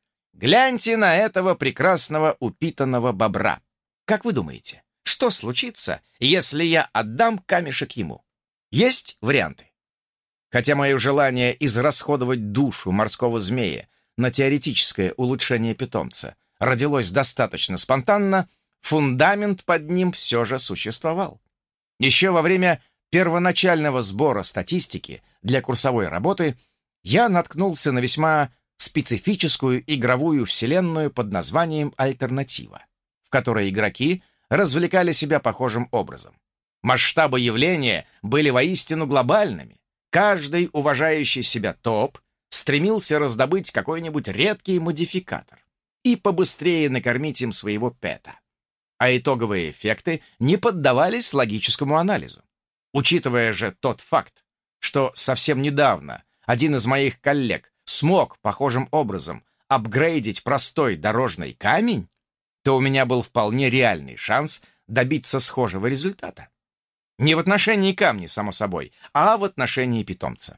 Гляньте на этого прекрасного упитанного бобра. Как вы думаете, что случится, если я отдам камешек ему? Есть варианты? Хотя мое желание израсходовать душу морского змея на теоретическое улучшение питомца родилось достаточно спонтанно, фундамент под ним все же существовал. Еще во время первоначального сбора статистики для курсовой работы я наткнулся на весьма специфическую игровую вселенную под названием «Альтернатива», в которой игроки развлекали себя похожим образом. Масштабы явления были воистину глобальными. Каждый уважающий себя топ стремился раздобыть какой-нибудь редкий модификатор и побыстрее накормить им своего пэта. А итоговые эффекты не поддавались логическому анализу. Учитывая же тот факт, что совсем недавно один из моих коллег смог похожим образом апгрейдить простой дорожный камень, то у меня был вполне реальный шанс добиться схожего результата. Не в отношении камня, само собой, а в отношении питомца.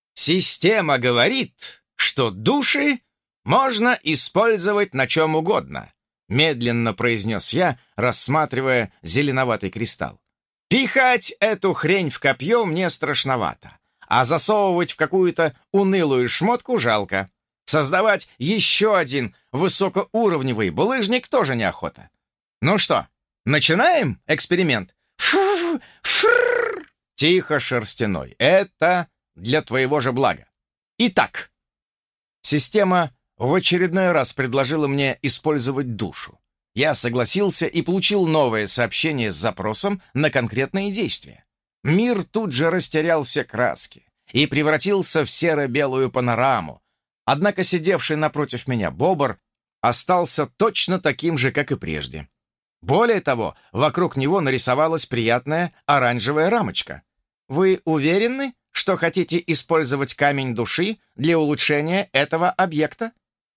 Система говорит, что души можно использовать на чем угодно, медленно произнес я, рассматривая зеленоватый кристалл. Пихать эту хрень в копье мне страшновато, а засовывать в какую-то унылую шмотку жалко. Создавать еще один высокоуровневый булыжник тоже неохота. Ну что, начинаем эксперимент? Фу, фрррр. Тихо, шерстяной. Это для твоего же блага. Итак, система в очередной раз предложила мне использовать душу. Я согласился и получил новое сообщение с запросом на конкретные действия. Мир тут же растерял все краски и превратился в серо-белую панораму. Однако сидевший напротив меня бобр остался точно таким же, как и прежде. Более того, вокруг него нарисовалась приятная оранжевая рамочка. «Вы уверены, что хотите использовать камень души для улучшения этого объекта?»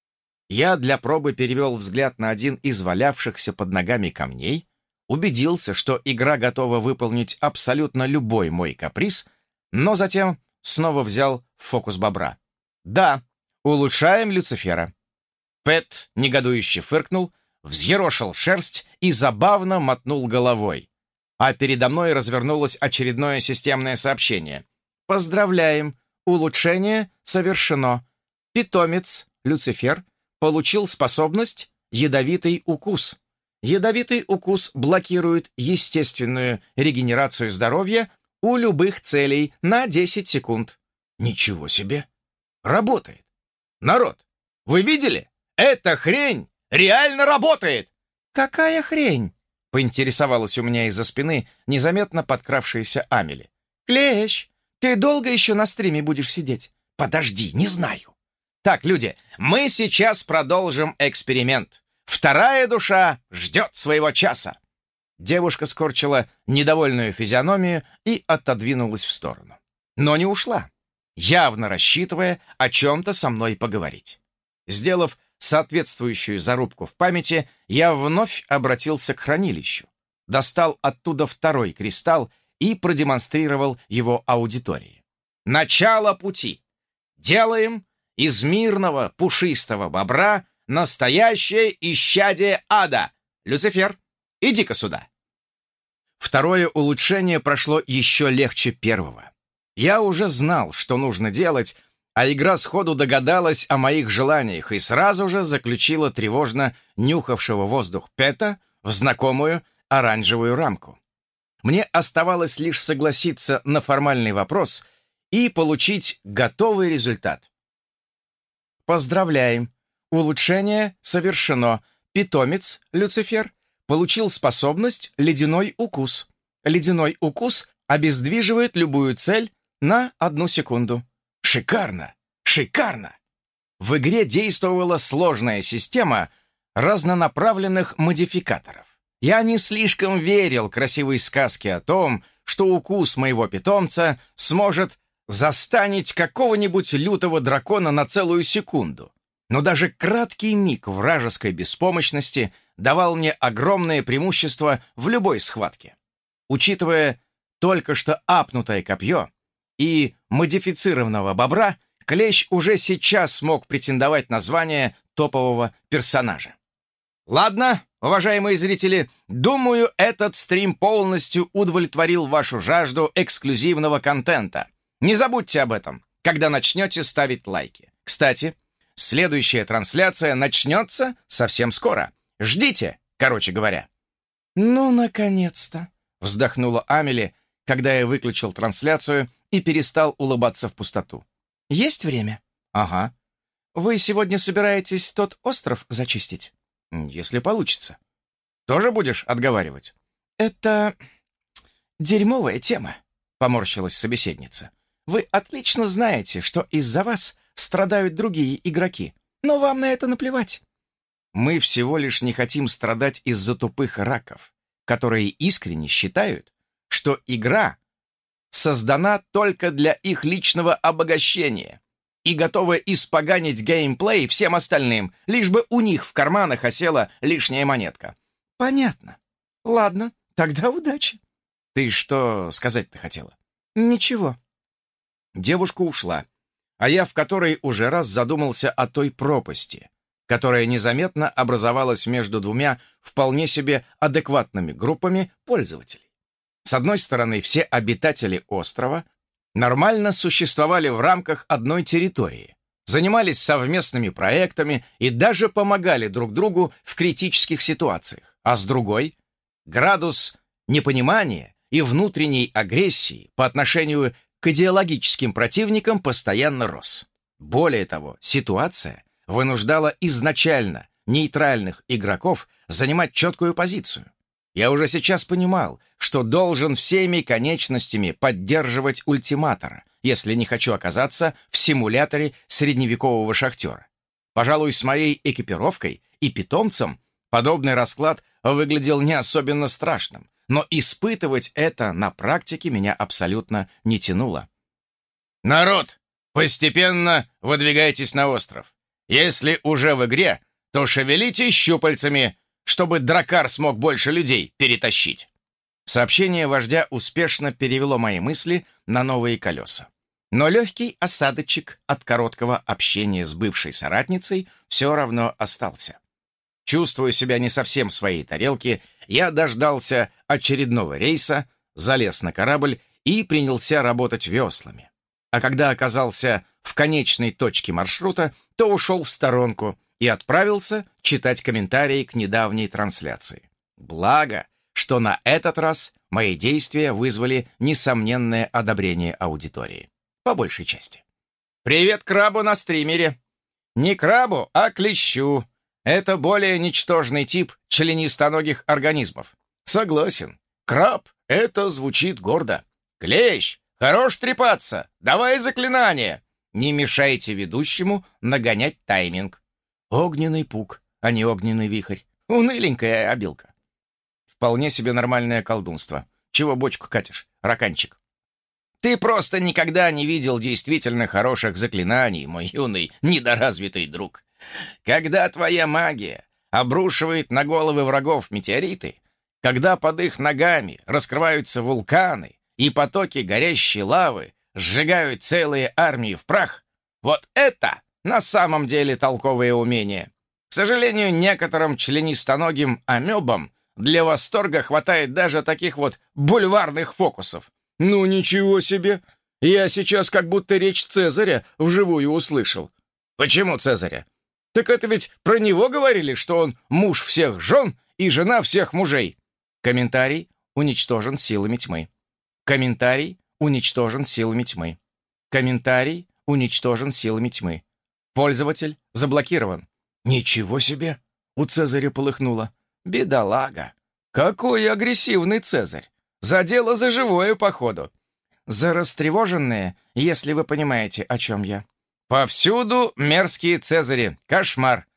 Я для пробы перевел взгляд на один из валявшихся под ногами камней, убедился, что игра готова выполнить абсолютно любой мой каприз, но затем снова взял фокус бобра. «Да, улучшаем Люцифера». Пэт негодующе фыркнул, взъерошил шерсть и забавно мотнул головой. А передо мной развернулось очередное системное сообщение. «Поздравляем! Улучшение совершено. Питомец, Люцифер, получил способность «Ядовитый укус». Ядовитый укус блокирует естественную регенерацию здоровья у любых целей на десять секунд. Ничего себе! Работает! Народ, вы видели? Эта хрень реально работает! Какая хрень? Поинтересовалась у меня из-за спины незаметно подкравшаяся Амели. Клещ, ты долго еще на стриме будешь сидеть? Подожди, не знаю. Так, люди, мы сейчас продолжим эксперимент. Вторая душа ждет своего часа. Девушка скорчила недовольную физиономию и отодвинулась в сторону. Но не ушла, явно рассчитывая о чем-то со мной поговорить. Сделав соответствующую зарубку в памяти, я вновь обратился к хранилищу, достал оттуда второй кристалл и продемонстрировал его аудитории. Начало пути. Делаем из мирного пушистого бобра настоящее исчадие ада. Люцифер, иди-ка сюда. Второе улучшение прошло еще легче первого. Я уже знал, что нужно делать, а игра сходу догадалась о моих желаниях и сразу же заключила тревожно нюхавшего воздух Пэта в знакомую оранжевую рамку. Мне оставалось лишь согласиться на формальный вопрос и получить готовый результат. Поздравляем! Улучшение совершено. Питомец, Люцифер, получил способность «Ледяной укус». Ледяной укус обездвиживает любую цель на одну секунду. Шикарно! Шикарно! В игре действовала сложная система разнонаправленных модификаторов. Я не слишком верил красивой сказке о том, что укус моего питомца сможет застанить какого-нибудь лютого дракона на целую секунду. Но даже краткий миг вражеской беспомощности давал мне огромное преимущество в любой схватке. Учитывая только что апнутое копье и модифицированного бобра, Клещ уже сейчас смог претендовать на звание топового персонажа. Ладно, уважаемые зрители, думаю, этот стрим полностью удовлетворил вашу жажду эксклюзивного контента. Не забудьте об этом, когда начнете ставить лайки. Кстати, следующая трансляция начнется совсем скоро. Ждите, короче говоря. «Ну, наконец-то!» — вздохнула Амели, когда я выключил трансляцию и перестал улыбаться в пустоту. «Есть время?» «Ага. Вы сегодня собираетесь тот остров зачистить?» «Если получится. Тоже будешь отговаривать?» «Это дерьмовая тема», — поморщилась собеседница. «Вы отлично знаете, что из-за вас страдают другие игроки, но вам на это наплевать». «Мы всего лишь не хотим страдать из-за тупых раков, которые искренне считают, что игра создана только для их личного обогащения и готова испоганить геймплей всем остальным, лишь бы у них в карманах осела лишняя монетка». «Понятно. Ладно, тогда удачи». «Ты что сказать-то хотела?» «Ничего». Девушка ушла, а я в которой уже раз задумался о той пропасти, которая незаметно образовалась между двумя вполне себе адекватными группами пользователей. С одной стороны, все обитатели острова нормально существовали в рамках одной территории, занимались совместными проектами и даже помогали друг другу в критических ситуациях. А с другой, градус непонимания и внутренней агрессии по отношению к идеологическим противникам постоянно рос. Более того, ситуация вынуждала изначально нейтральных игроков занимать четкую позицию. Я уже сейчас понимал, что должен всеми конечностями поддерживать ультиматора, если не хочу оказаться в симуляторе средневекового шахтера. Пожалуй, с моей экипировкой и питомцем подобный расклад выглядел не особенно страшным, но испытывать это на практике меня абсолютно не тянуло. «Народ, постепенно выдвигайтесь на остров. Если уже в игре, то шевелите щупальцами, чтобы дракар смог больше людей перетащить». Сообщение вождя успешно перевело мои мысли на новые колеса. Но легкий осадочек от короткого общения с бывшей соратницей все равно остался. Чувствуя себя не совсем в своей тарелке, я дождался очередного рейса, залез на корабль и принялся работать веслами. А когда оказался в конечной точке маршрута, то ушел в сторонку и отправился читать комментарии к недавней трансляции. Благо, что на этот раз мои действия вызвали несомненное одобрение аудитории. По большей части. «Привет крабу на стримере!» Не крабу, а клещу. Это более ничтожный тип членистоногих организмов. Согласен. Краб — это звучит гордо. Клещ, хорош трепаться. Давай заклинание. Не мешайте ведущему нагонять тайминг. Огненный пук, а не огненный вихрь. Уныленькая обилка. Вполне себе нормальное колдунство. Чего бочку катишь, раканчик? Ты просто никогда не видел действительно хороших заклинаний, мой юный, недоразвитый друг. Когда твоя магия обрушивает на головы врагов метеориты, когда под их ногами раскрываются вулканы и потоки горящей лавы сжигают целые армии в прах, вот это на самом деле толковое умение. К сожалению, некоторым членистоногим амебам для восторга хватает даже таких вот бульварных фокусов. «Ну ничего себе! Я сейчас как будто речь Цезаря вживую услышал». «Почему Цезаря?» «Так это ведь про него говорили, что он муж всех жен и жена всех мужей». Комментарий уничтожен силами тьмы. Комментарий уничтожен силами тьмы. Комментарий уничтожен силами тьмы. Пользователь заблокирован. «Ничего себе!» — у Цезаря полыхнуло. «Бедолага! Какой агрессивный Цезарь! За дело за живое, походу. За растревоженные, если вы понимаете, о чем я. Повсюду мерзкие цезари. Кошмар.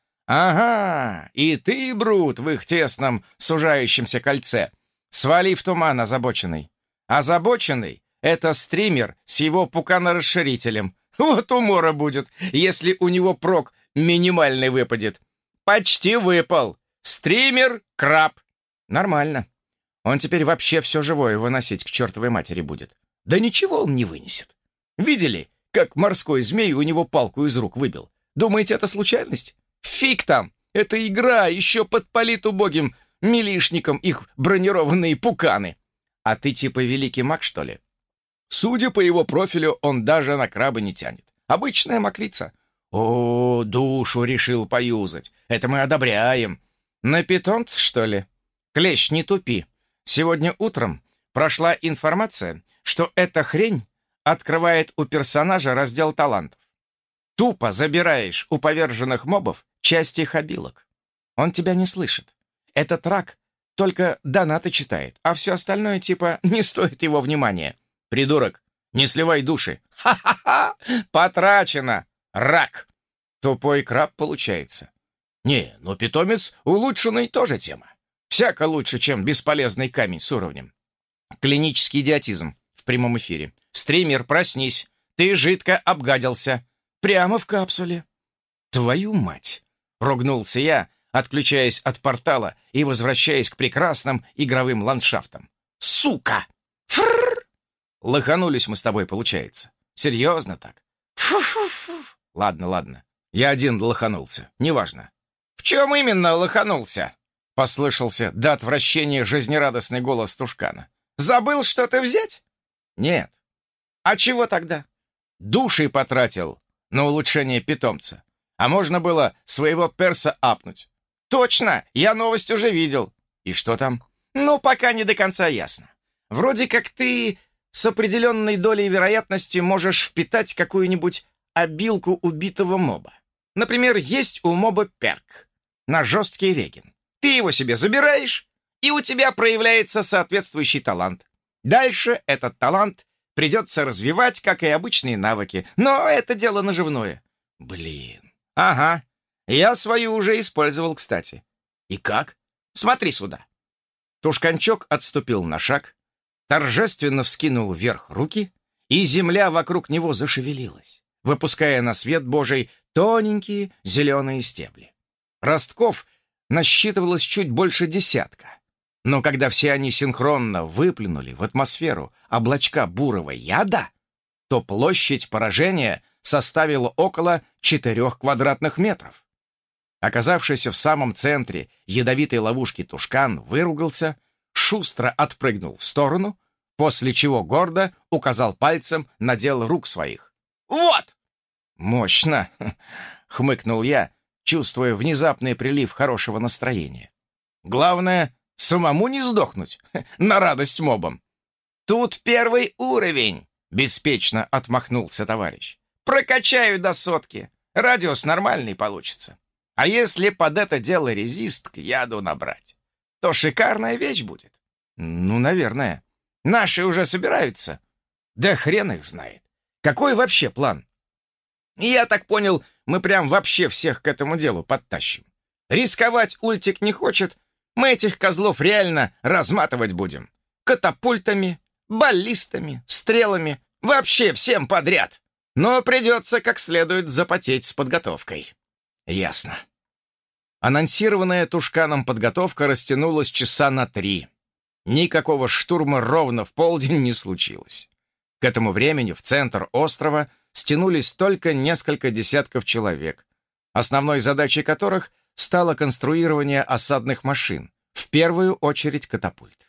Ага, и ты, Брут, в их тесном, сужающемся кольце. Свали в туман, озабоченный. Озабоченный — это стример с его пуканорасширителем. Вот умора будет, если у него прок минимальный выпадет. Почти выпал. Стример-краб. Нормально. Он теперь вообще все живое выносить к чертовой матери будет. Да ничего он не вынесет. Видели, как морской змей у него палку из рук выбил? Думаете, это случайность? Фиг там! Это игра, еще подпалит убогим милишникам их бронированные пуканы. А ты типа великий маг, что ли? Судя по его профилю, он даже на краба не тянет. Обычная мокрица. О, душу решил поюзать. Это мы одобряем. На питомца, что ли? Клещ, не тупи. Сегодня утром прошла информация, что эта хрень открывает у персонажа раздел талантов. Тупо забираешь у поверженных мобов часть их обилок. Он тебя не слышит. Этот рак только донаты читает, а все остальное типа не стоит его внимания. Придурок, не сливай души. Ха-ха-ха! Потрачено! Рак! Тупой краб получается. Не, но питомец улучшенный тоже тема. Всяко лучше, чем бесполезный камень с уровнем. Клинический идиотизм в прямом эфире. Стример, проснись. Ты жидко обгадился. Прямо в капсуле. Твою мать! Ругнулся я, отключаясь от портала и возвращаясь к прекрасным игровым ландшафтам. Сука! Фрррр! Лоханулись мы с тобой, получается. Серьезно так? Фу-фу-фу. Ладно, ладно. Я один лоханулся. Неважно. В чем именно лоханулся? Послышался до отвращения жизнерадостный голос Тушкана. «Забыл что-то взять?» «Нет». «А чего тогда?» «Души потратил на улучшение питомца. А можно было своего перса апнуть». «Точно! Я новость уже видел». «И что там?» «Ну, пока не до конца ясно. Вроде как ты с определенной долей вероятности можешь впитать какую-нибудь обилку убитого моба. Например, есть у моба перк на жесткий реген. Ты его себе забираешь, и у тебя проявляется соответствующий талант. Дальше этот талант придется развивать, как и обычные навыки, но это дело наживное. Блин. Ага. Я свою уже использовал, кстати. И как? Смотри сюда. Тушканчок отступил на шаг, торжественно вскинул вверх руки, и земля вокруг него зашевелилась, выпуская на свет Божий тоненькие зеленые стебли. Ростков насчитывалось чуть больше десятка. Но когда все они синхронно выплюнули в атмосферу облачка бурого яда, то площадь поражения составила около четырех квадратных метров. Оказавшийся в самом центре ядовитой ловушки тушкан выругался, шустро отпрыгнул в сторону, после чего гордо указал пальцем на дело рук своих. «Вот!» «Мощно!» — хмыкнул я, чувствуя внезапный прилив хорошего настроения. «Главное, самому не сдохнуть на радость мобам». «Тут первый уровень!» — беспечно отмахнулся товарищ. «Прокачаю до сотки. Радиус нормальный получится. А если под это дело резист к яду набрать, то шикарная вещь будет». «Ну, наверное. Наши уже собираются?» «Да хрен их знает. Какой вообще план?» «Я так понял, мы прям вообще всех к этому делу подтащим. Рисковать Ультик не хочет, мы этих козлов реально разматывать будем. Катапультами, баллистами, стрелами, вообще всем подряд. Но придется как следует запотеть с подготовкой». «Ясно». Анонсированная Тушканом подготовка растянулась часа на три. Никакого штурма ровно в полдень не случилось. К этому времени в центр острова стянулись только несколько десятков человек, основной задачей которых стало конструирование осадных машин, в первую очередь катапульт.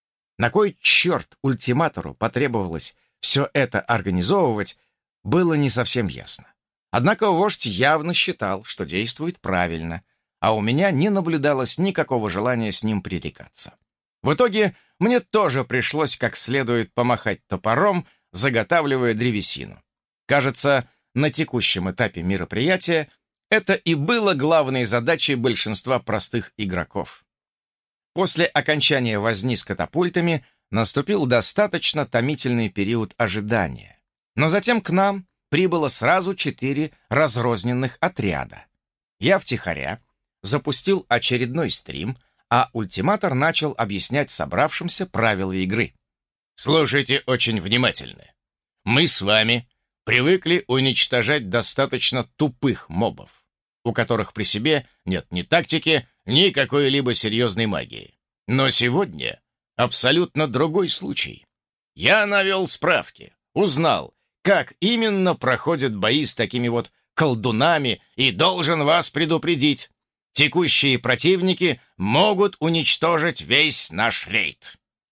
На кой черт ультиматору потребовалось все это организовывать, было не совсем ясно. Однако вождь явно считал, что действует правильно, а у меня не наблюдалось никакого желания с ним пререкаться. В итоге мне тоже пришлось как следует помахать топором, заготавливая древесину. Кажется, на текущем этапе мероприятия это и было главной задачей большинства простых игроков. После окончания возни с катапультами наступил достаточно томительный период ожидания. Но затем к нам прибыло сразу четыре разрозненных отряда. Я втихаря запустил очередной стрим, а ультиматор начал объяснять собравшимся правила игры. «Слушайте очень внимательно. Мы с вами привыкли уничтожать достаточно тупых мобов, у которых при себе нет ни тактики, ни какой-либо серьезной магии. Но сегодня абсолютно другой случай. Я навел справки, узнал, как именно проходят бои с такими вот колдунами, и должен вас предупредить. Текущие противники могут уничтожить весь наш рейд.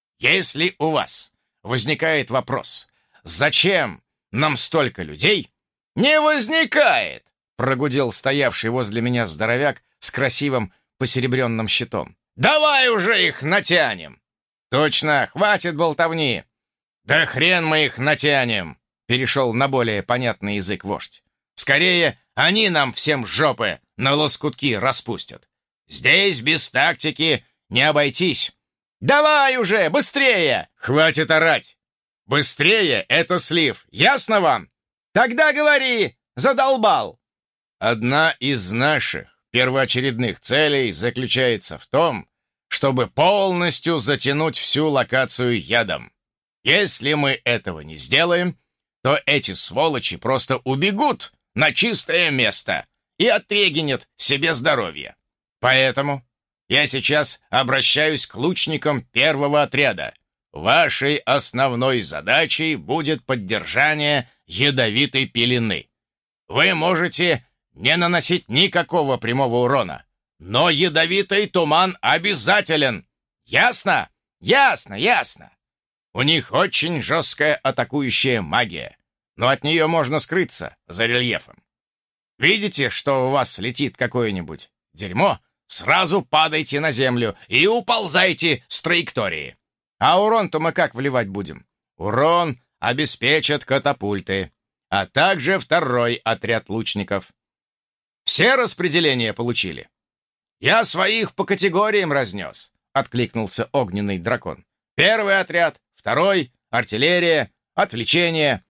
Если у вас возникает вопрос, зачем нам столько людей? Не возникает, прогудел стоявший возле меня здоровяк с красивым посеребренным щитом. Давай уже их натянем. Точно, хватит болтовни. Да хрен мы их натянем, перешел на более понятный язык вождь. Скорее, они нам всем жопы на лоскутки распустят. Здесь без тактики не обойтись. Давай уже, быстрее! Хватит орать. Быстрее — это слив, ясно вам? Тогда говори, задолбал. Одна из наших первоочередных целей заключается в том, чтобы полностью затянуть всю локацию ядом. Если мы этого не сделаем, то эти сволочи просто убегут на чистое место и отрегенят себе здоровье. Поэтому я сейчас обращаюсь к лучникам первого отряда. Вашей основной задачей будет поддержание ядовитой пелены. Вы можете не наносить никакого прямого урона, но ядовитый туман обязателен. Ясно? Ясно, ясно. У них очень жесткая атакующая магия, но от нее можно скрыться за рельефом. Видите, что у вас летит какое-нибудь дерьмо? Сразу падайте на землю и уползайте с траектории. А урон-то мы как вливать будем? Урон обеспечат катапульты, а также второй отряд лучников. все распределения получили?» «Я своих по категориям разнес», — откликнулся огненный дракон. «Первый отряд, второй, артиллерия, отвлечение,